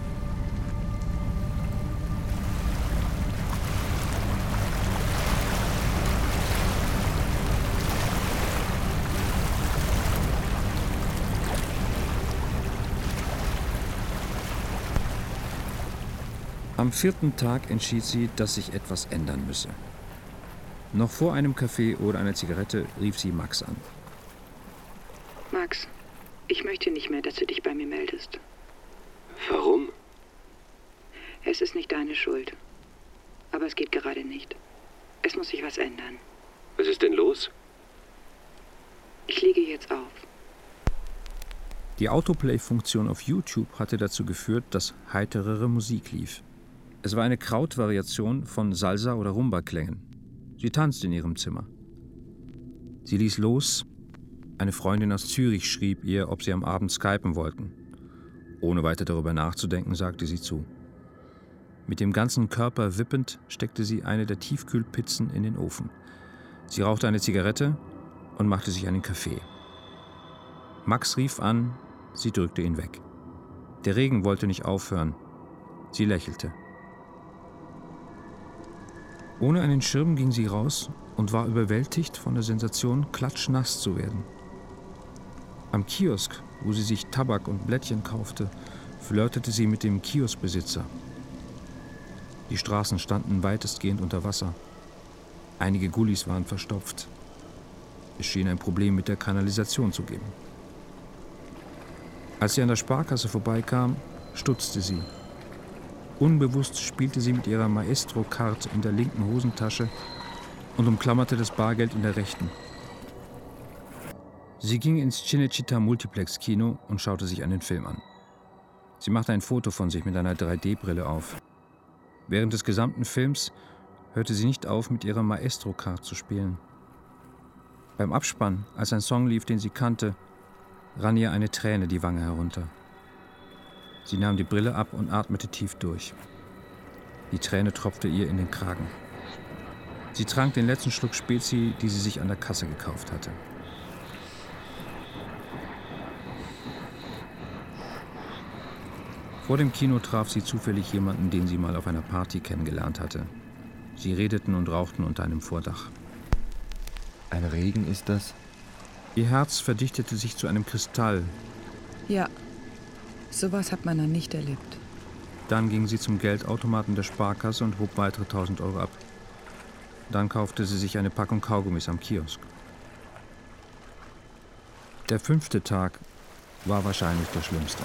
[SPEAKER 8] Am 4. Tag entschied sie, dass sich etwas ändern müsse. Noch vor einem Kaffee oder einer Zigarette rief sie Max an.
[SPEAKER 4] Max, ich möchte nicht mehr, dass du dich bei mir meldest.
[SPEAKER 1] Warum?
[SPEAKER 4] Es ist nicht deine Schuld. Aber es geht gerade nicht. Es muss sich was ändern.
[SPEAKER 1] Was ist denn los?
[SPEAKER 4] Ich lege jetzt auf.
[SPEAKER 8] Die Autoplay-Funktion auf YouTube hatte dazu geführt, dass heiterere Musik lief. Es war eine Krautvariation von Salsa- oder Rumba-Klängen. Sie tanzte in ihrem Zimmer. Sie ließ los. Eine Freundin aus Zürich schrieb ihr, ob sie am Abend skypen wollten. Ohne weiter darüber nachzudenken, sagte sie zu. Mit dem ganzen Körper wippend steckte sie eine der Tiefkühlpizzen in den Ofen. Sie rauchte eine Zigarette und machte sich einen Kaffee. Max rief an, sie drückte ihn weg. Der Regen wollte nicht aufhören. Sie lächelte. Ohne einen Schirm ging sie raus und war überwältigt von der Sensation, klatschnass zu werden. Am Kiosk, wo sie sich Tabak und Blättchen kaufte, flirtete sie mit dem Kioskbesitzer. Die Straßen standen weitestgehend unter Wasser. Einige Gullis waren verstopft. Es schien ein Problem mit der Kanalisation zu geben. Als sie an der Sparkasse vorbeikam, stutzte sie. Unbewusst spielte sie mit ihrer Maestro-Card in der linken Hosentasche und umklammerte das Bargeld in der rechten. Sie ging ins Cinecittà Multiplex-Kino und schaute sich einen Film an. Sie machte ein Foto von sich mit einer 3D-Brille auf. Während des gesamten Films hörte sie nicht auf, mit ihrer Maestro-Card zu spielen. Beim Abspann, als ein Song lief, den sie kannte, rann ihr eine Träne die Wange herunter. Sie nahm die Brille ab und atmete tief durch. Die Träne tropfte ihr in den Kragen. Sie trank den letzten Schluck Spezi, die sie sich an der Kasse gekauft hatte. Vor dem Kino traf sie zufällig jemanden, den sie mal auf einer Party kennengelernt hatte. Sie redeten und rauchten unter einem Vordach.
[SPEAKER 10] Ein Regen ist das?
[SPEAKER 8] Ihr Herz verdichtete sich zu einem Kristall.
[SPEAKER 7] Ja, sowas hat man noch nicht erlebt.
[SPEAKER 8] Dann ging sie zum Geldautomaten der Sparkasse und hob weitere 1.000 Euro ab. Dann kaufte sie sich eine Packung Kaugummis am Kiosk. Der 5. Tag war wahrscheinlich der schlimmste.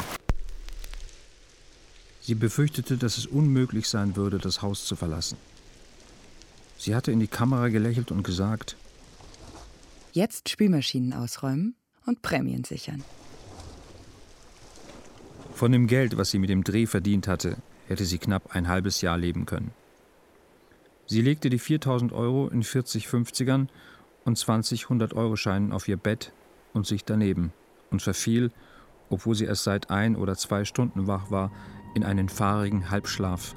[SPEAKER 8] Sie befürchtete, dass es unmöglich sein würde, das Haus zu verlassen. Sie hatte in die Kamera gelächelt und gesagt:
[SPEAKER 7] Jetzt Spülmaschinen ausräumen und Prämien sichern.
[SPEAKER 8] Von dem Geld, was sie mit dem Dreh verdient hatte, hätte sie knapp ein halbes Jahr leben können. Sie legte die 4.000 Euro in 40 50ern und 20 100-Euro-Scheinen auf ihr Bett und sich daneben und verfiel, obwohl sie erst seit 1 oder 2 Stunden wach war, in einen fahrigen Halbschlaf.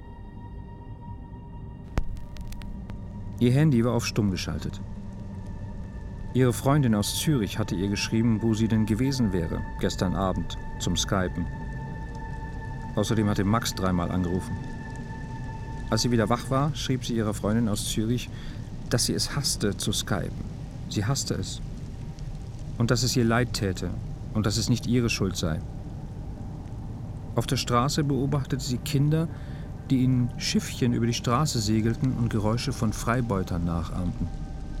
[SPEAKER 8] Ihr Handy war auf stumm geschaltet. Ihre Freundin aus Zürich hatte ihr geschrieben, wo sie denn gewesen wäre, gestern Abend, zum Skypen. Außerdem hatte Max 3-mal angerufen. Als sie wieder wach war, schrieb sie ihrer Freundin aus Zürich, dass sie es hasste, zu skypen. Sie hasste es. Und dass es ihr leid täte und dass es nicht ihre Schuld sei. Auf der Straße beobachtete sie Kinder, die in Schiffchen über die Straße segelten und Geräusche von Freibeutern nachahmten.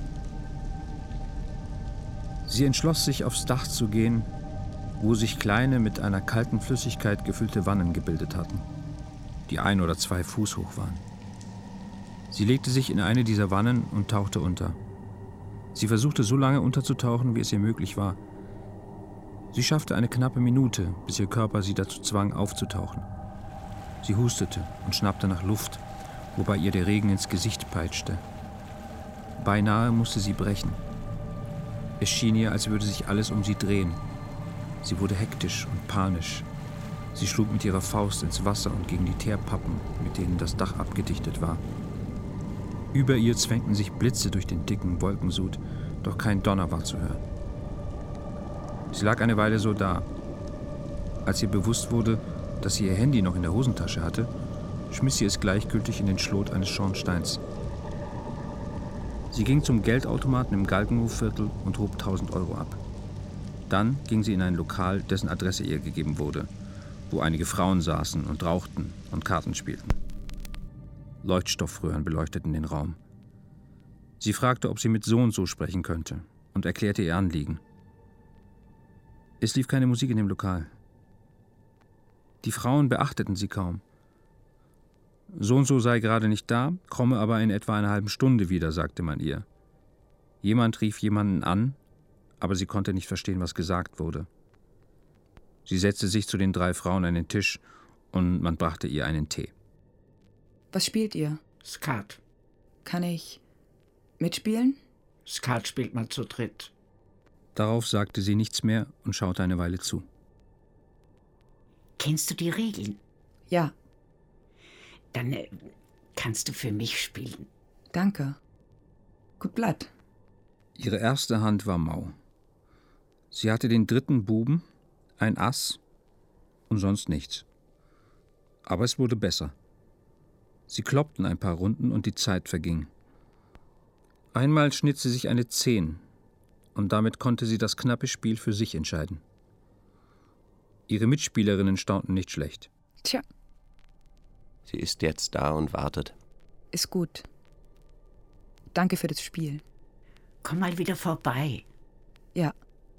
[SPEAKER 8] Sie entschloss sich, aufs Dach zu gehen, wo sich kleine, mit einer kalten Flüssigkeit gefüllte Wannen gebildet hatten, die 1 oder 2 Fuß hoch waren. Sie legte sich in eine dieser Wannen und tauchte unter. Sie versuchte so lange unterzutauchen, wie es ihr möglich war. Sie schaffte eine knappe Minute, bis ihr Körper sie dazu zwang, aufzutauchen. Sie hustete und schnappte nach Luft, wobei ihr der Regen ins Gesicht peitschte. Beinahe musste sie brechen. Es schien ihr, als würde sich alles um sie drehen. Sie wurde hektisch und panisch. Sie schlug mit ihrer Faust ins Wasser und gegen die Teerpappen, mit denen das Dach abgedichtet war. Über ihr zwängten sich Blitze durch den dicken Wolkensud, doch kein Donner war zu hören. Sie lag eine Weile so da. Als ihr bewusst wurde, dass sie ihr Handy noch in der Hosentasche hatte, schmiss sie es gleichgültig in den Schlot eines Schornsteins. Sie ging zum Geldautomaten im Galgenhofviertel und hob 1.000 Euro ab. Dann ging sie in ein Lokal, dessen Adresse ihr gegeben wurde, wo einige Frauen saßen und rauchten und Karten spielten. Leuchtstoffröhren beleuchteten den Raum. Sie fragte, ob sie mit so und so sprechen könnte, und erklärte ihr Anliegen. Es lief keine Musik in dem Lokal. Die Frauen beachteten sie kaum. So und so sei gerade nicht da, komme aber in etwa einer halben Stunde wieder, sagte man ihr. Jemand rief jemanden an, aber sie konnte nicht verstehen, was gesagt wurde. Sie setzte sich zu den 3 Frauen an den Tisch und man brachte ihr einen Tee.
[SPEAKER 7] Was spielt ihr?
[SPEAKER 5] Skat.
[SPEAKER 7] Kann ich mitspielen?
[SPEAKER 5] Skat spielt man zu dritt.
[SPEAKER 8] Darauf sagte sie nichts mehr und schaute eine Weile zu.
[SPEAKER 5] Kennst du die Regeln?
[SPEAKER 7] Ja.
[SPEAKER 5] Dann kannst du für mich spielen.
[SPEAKER 7] Danke. Gut Blatt.
[SPEAKER 8] Ihre erste Hand war mau. Sie hatte den 3. Buben, ein Ass und sonst nichts. Aber es wurde besser. Sie kloppten ein paar Runden und die Zeit verging. Einmal schnitt sie sich eine 10 und damit konnte sie das knappe Spiel für sich entscheiden. Ihre Mitspielerinnen staunten nicht schlecht.
[SPEAKER 7] Tja.
[SPEAKER 1] Sie ist jetzt da und wartet.
[SPEAKER 7] Ist gut. Danke für das Spiel.
[SPEAKER 5] Komm mal wieder vorbei.
[SPEAKER 7] Ja.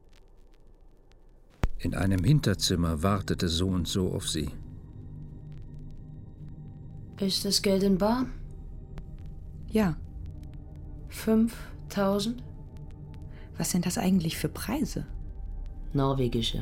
[SPEAKER 8] In einem Hinterzimmer wartete so und so auf sie.
[SPEAKER 9] Ist das Geld in bar?
[SPEAKER 7] Ja.
[SPEAKER 9] 5.000?
[SPEAKER 7] Was sind das eigentlich für Preise?
[SPEAKER 9] Norwegische.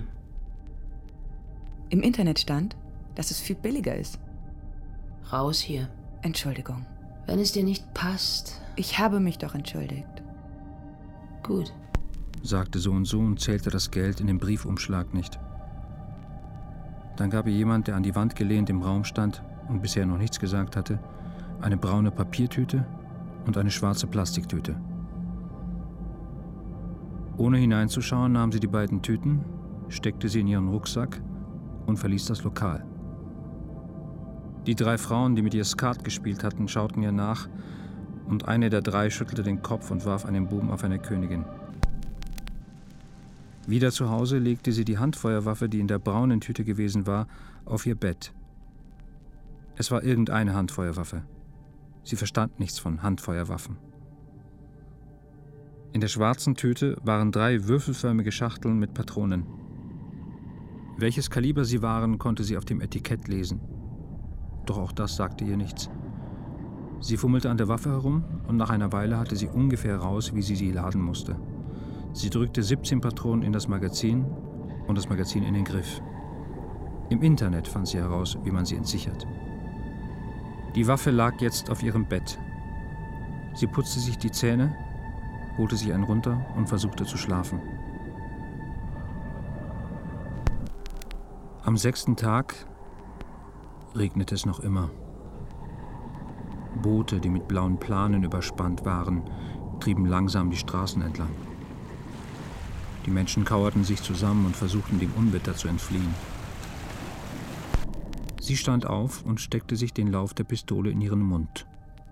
[SPEAKER 7] Im Internet stand, dass es viel billiger ist.
[SPEAKER 9] Raus hier.
[SPEAKER 7] Entschuldigung.
[SPEAKER 9] Wenn es dir nicht passt.
[SPEAKER 7] Ich habe mich doch entschuldigt.
[SPEAKER 9] Gut,
[SPEAKER 8] sagte so und zählte das Geld in dem Briefumschlag nicht. Dann gab ihr jemand, der an die Wand gelehnt im Raum stand und bisher noch nichts gesagt hatte, eine braune Papiertüte und eine schwarze Plastiktüte. Ohne hineinzuschauen, nahm sie die beiden Tüten, steckte sie in ihren Rucksack und verließ das Lokal. Die 3 Frauen, die mit ihr Skat gespielt hatten, schauten ihr nach und eine der 3 schüttelte den Kopf und warf einen Buben auf eine Königin. Wieder zu Hause legte sie die Handfeuerwaffe, die in der braunen Tüte gewesen war, auf ihr Bett. Es war irgendeine Handfeuerwaffe. Sie verstand nichts von Handfeuerwaffen. In der schwarzen Tüte waren 3 würfelförmige Schachteln mit Patronen. Welches Kaliber sie waren, konnte sie auf dem Etikett lesen. Doch auch das sagte ihr nichts. Sie fummelte an der Waffe herum und nach einer Weile hatte sie ungefähr raus, wie sie laden musste. Sie drückte 17 Patronen in das Magazin und das Magazin in den Griff. Im Internet fand sie heraus, wie man sie entsichert. Die Waffe lag jetzt auf ihrem Bett. Sie putzte sich die Zähne, holte sich einen runter und versuchte zu schlafen. Am 6. Tag regnete es noch immer. Boote, die mit blauen Planen überspannt waren, trieben langsam die Straßen entlang. Die Menschen kauerten sich zusammen und versuchten, dem Unwetter zu entfliehen. Sie stand auf und steckte sich den Lauf der Pistole in ihren Mund.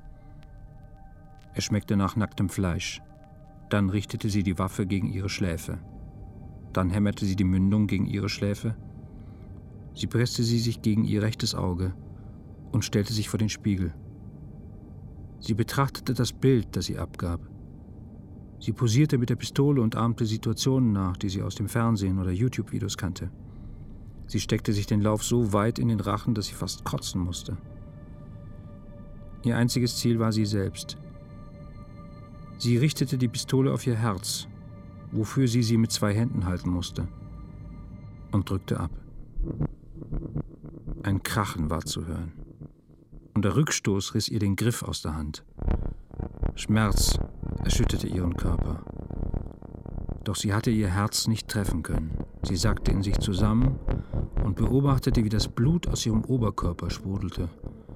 [SPEAKER 8] Er schmeckte nach nacktem Fleisch. Dann richtete sie die Waffe gegen ihre Schläfe. Dann hämmerte sie die Mündung gegen ihre Schläfe. Sie presste sie sich gegen ihr rechtes Auge und stellte sich vor den Spiegel. Sie betrachtete das Bild, das sie abgab. Sie posierte mit der Pistole und ahmte Situationen nach, die sie aus dem Fernsehen oder YouTube-Videos kannte. Sie steckte sich den Lauf so weit in den Rachen, dass sie fast kotzen musste. Ihr einziges Ziel war sie selbst. Sie richtete die Pistole auf ihr Herz, wofür sie mit 2 Händen halten musste, und drückte ab. Ein Krachen war zu hören, und der Rückstoß riss ihr den Griff aus der Hand. Schmerz erschütterte ihren Körper. Doch sie hatte ihr Herz nicht treffen können. Sie sackte in sich zusammen und beobachtete, wie das Blut aus ihrem Oberkörper sprudelte.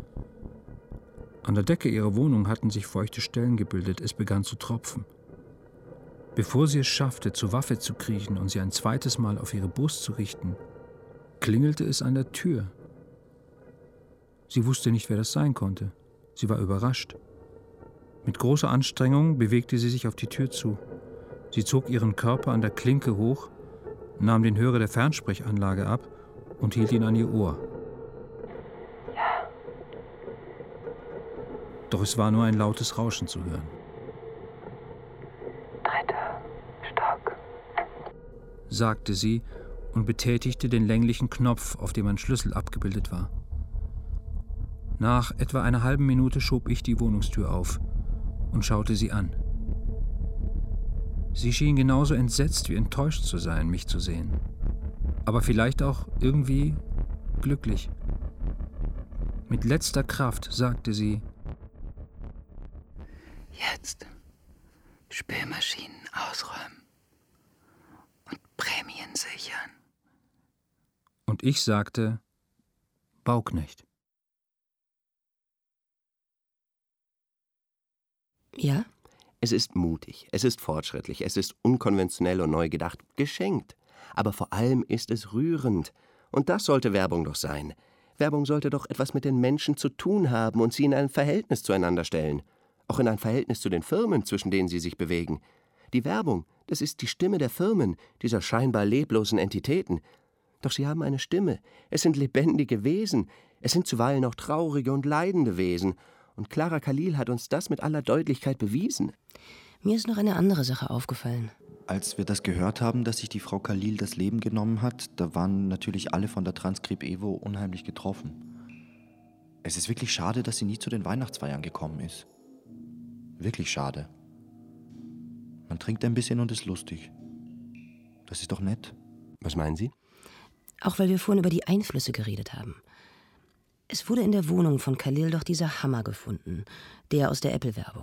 [SPEAKER 8] An der Decke ihrer Wohnung hatten sich feuchte Stellen gebildet. Es begann zu tropfen. Bevor sie es schaffte, zur Waffe zu kriechen und sie ein zweites Mal auf ihre Brust zu richten, klingelte es an der Tür. Sie wusste nicht, wer das sein konnte. Sie war überrascht. Mit großer Anstrengung bewegte sie sich auf die Tür zu. Sie zog ihren Körper an der Klinke hoch, nahm den Hörer der Fernsprechanlage ab und hielt ihn an ihr Ohr.
[SPEAKER 11] Ja.
[SPEAKER 8] Doch es war nur ein lautes Rauschen zu hören.
[SPEAKER 11] 3. Stock.
[SPEAKER 8] sagte sie und betätigte den länglichen Knopf, auf dem ein Schlüssel abgebildet war. Nach etwa einer halben Minute schob ich die Wohnungstür auf und schaute sie an. Sie schien genauso entsetzt wie enttäuscht zu sein, mich zu sehen. Aber vielleicht auch irgendwie glücklich. Mit letzter Kraft sagte sie:
[SPEAKER 12] Jetzt Spülmaschinen ausräumen und Prämien sichern.
[SPEAKER 8] Und ich sagte: Bauknecht.
[SPEAKER 9] Ja?
[SPEAKER 1] Es ist mutig, es ist fortschrittlich, es ist unkonventionell und neu gedacht, geschenkt. Aber vor allem ist es rührend. Und das sollte Werbung doch sein. Werbung sollte doch etwas mit den Menschen zu tun haben und sie in ein Verhältnis zueinander stellen. Auch in ein Verhältnis zu den Firmen, zwischen denen sie sich bewegen. Die Werbung, das ist die Stimme der Firmen, dieser scheinbar leblosen Entitäten. Doch sie haben eine Stimme. Es sind lebendige Wesen. Es sind zuweilen auch traurige und leidende Wesen. Und Clara Khalil hat uns das mit aller Deutlichkeit bewiesen.
[SPEAKER 9] Mir ist noch eine andere Sache aufgefallen.
[SPEAKER 6] Als wir das gehört haben, dass sich die Frau Khalil das Leben genommen hat, da waren natürlich alle von der Transkrip Evo unheimlich getroffen. Es ist wirklich schade, dass sie nie zu den Weihnachtsfeiern gekommen ist. Wirklich schade. Man trinkt ein bisschen und ist lustig. Das ist doch nett.
[SPEAKER 1] Was meinen Sie?
[SPEAKER 9] Auch weil wir vorhin über die Einflüsse geredet haben. Es wurde in der Wohnung von Khalil doch dieser Hammer gefunden, der aus der Apple-Werbung.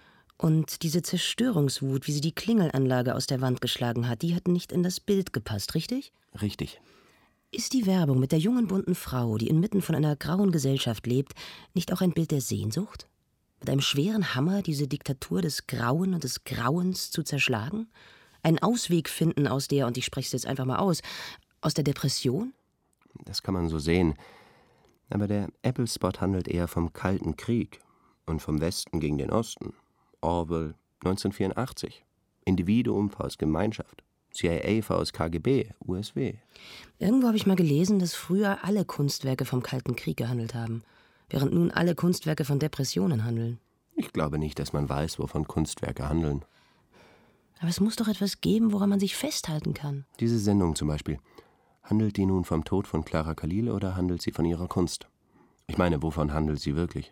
[SPEAKER 9] Und diese Zerstörungswut, wie sie die Klingelanlage aus der Wand geschlagen hat, die hat nicht in das Bild gepasst, richtig?
[SPEAKER 1] Richtig.
[SPEAKER 9] Ist die Werbung mit der jungen, bunten Frau, die inmitten von einer grauen Gesellschaft lebt, nicht auch ein Bild der Sehnsucht? Mit einem schweren Hammer diese Diktatur des Grauen und des Grauens zu zerschlagen? Einen Ausweg finden aus der, und ich spreche es jetzt einfach mal aus der Depression?
[SPEAKER 1] Das kann man so sehen. Aber der Apple-Spot handelt eher vom Kalten Krieg und vom Westen gegen den Osten. Orwell 1984. Individuum vs. Gemeinschaft. CIA vs. KGB, USW.
[SPEAKER 9] Irgendwo habe ich mal gelesen, dass früher alle Kunstwerke vom Kalten Krieg gehandelt haben, während nun alle Kunstwerke von Depressionen handeln.
[SPEAKER 1] Ich glaube nicht, dass man weiß, wovon Kunstwerke handeln.
[SPEAKER 9] Aber es muss doch etwas geben, woran man sich festhalten kann.
[SPEAKER 1] Diese Sendung zum Beispiel. Handelt die nun vom Tod von Clara Khalil oder handelt sie von ihrer Kunst? Ich meine, wovon handelt sie wirklich?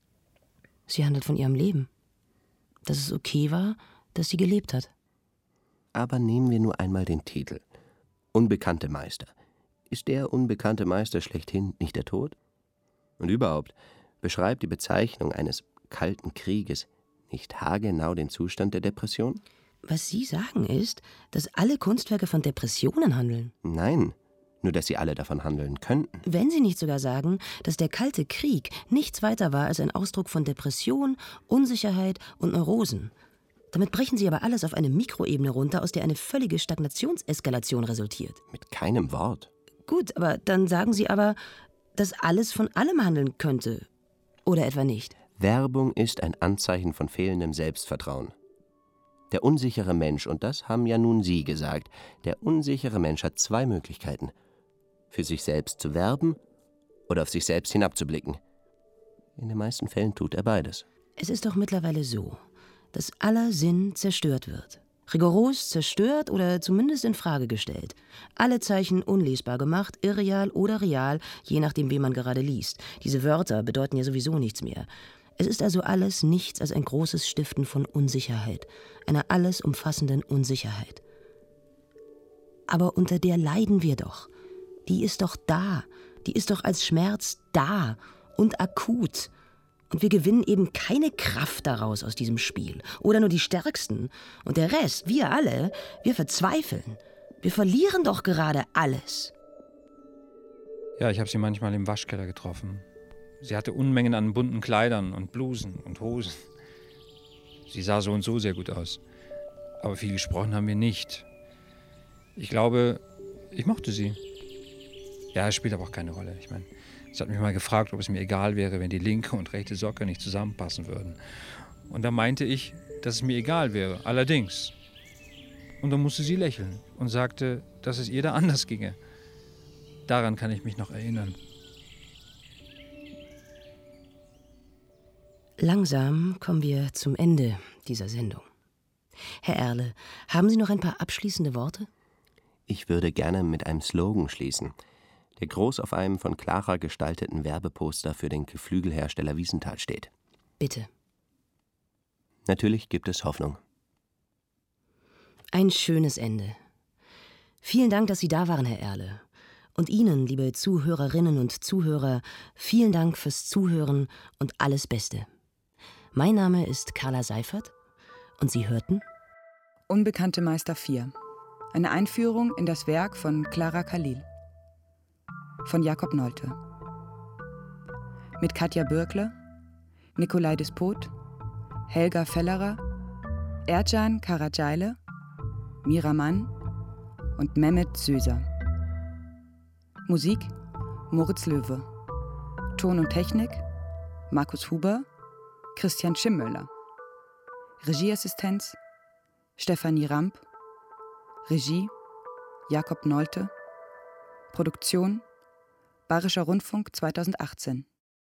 [SPEAKER 9] Sie handelt von ihrem Leben. Dass es okay war, dass sie gelebt hat.
[SPEAKER 1] Aber nehmen wir nur einmal den Titel. Unbekannte Meister. Ist der unbekannte Meister schlechthin nicht der Tod? Und überhaupt, beschreibt die Bezeichnung eines Kalten Krieges nicht haargenau den Zustand der Depression?
[SPEAKER 9] Was Sie sagen ist, dass alle Kunstwerke von Depressionen handeln.
[SPEAKER 1] Nein, nur dass sie alle davon handeln könnten.
[SPEAKER 9] Wenn Sie nicht sogar sagen, dass der Kalte Krieg nichts weiter war als ein Ausdruck von Depression, Unsicherheit und Neurosen. Damit brechen Sie aber alles auf eine Mikroebene runter, aus der eine völlige Stagnationseskalation resultiert.
[SPEAKER 1] Mit keinem Wort.
[SPEAKER 9] Gut, aber dann sagen Sie aber, dass alles von allem handeln könnte. Oder etwa nicht?
[SPEAKER 1] Werbung ist ein Anzeichen von fehlendem Selbstvertrauen. Der unsichere Mensch, und das haben ja nun Sie gesagt, der unsichere Mensch hat zwei Möglichkeiten. Für sich selbst zu werben oder auf sich selbst hinabzublicken. In den meisten Fällen tut er beides.
[SPEAKER 9] Es ist doch mittlerweile so, dass aller Sinn zerstört wird. Rigoros zerstört oder zumindest in Frage gestellt. Alle Zeichen unlesbar gemacht, irreal oder real, je nachdem, wen man gerade liest. Diese Wörter bedeuten ja sowieso nichts mehr. Es ist also alles nichts als ein großes Stiften von Unsicherheit, einer alles umfassenden Unsicherheit. Aber unter der leiden wir doch. Die ist doch da, die ist doch als Schmerz da und akut. Und wir gewinnen eben keine Kraft daraus aus diesem Spiel. Oder nur die Stärksten. Und der Rest, wir alle, wir verzweifeln. Wir verlieren doch gerade alles.
[SPEAKER 8] Ja, ich habe sie manchmal im Waschkeller getroffen. Sie hatte Unmengen an bunten Kleidern und Blusen und Hosen. Sie sah so und so sehr gut aus. Aber viel gesprochen haben wir nicht. Ich glaube, ich mochte sie. Ja, es spielt aber auch keine Rolle. Ich meine, sie hat mich mal gefragt, ob es mir egal wäre, wenn die linke und rechte Socke nicht zusammenpassen würden. Und da meinte ich, dass es mir egal wäre, allerdings. Und dann musste sie lächeln und sagte, dass es ihr da anders ginge. Daran kann ich mich noch erinnern.
[SPEAKER 9] Langsam kommen wir zum Ende dieser Sendung. Herr Erle, haben Sie noch ein paar abschließende Worte?
[SPEAKER 1] Ich würde gerne mit einem Slogan schließen, der groß auf einem von Clara gestalteten Werbeposter für den Geflügelhersteller Wiesenthal steht.
[SPEAKER 9] Bitte.
[SPEAKER 1] Natürlich gibt es Hoffnung.
[SPEAKER 9] Ein schönes Ende. Vielen Dank, dass Sie da waren, Herr Erle. Und Ihnen, liebe Zuhörerinnen und Zuhörer, vielen Dank fürs Zuhören und alles Beste. Mein Name ist Carla Seifert und Sie hörten
[SPEAKER 7] Unbekannte Meister 4. Eine Einführung in das Werk von Clara Khalil. Von Jakob Nolte. Mit Katja Bürkle, Nikolai Despot, Helga Fellerer, Ercan Karacayle, Mira Mann und Mehmet Söser. Musik Moritz Löwe. Ton und Technik Markus Huber, Christian Schimmöller. Regieassistenz Stefanie Ramp. Regie Jakob Nolte. Produktion Bayerischer Rundfunk 2018.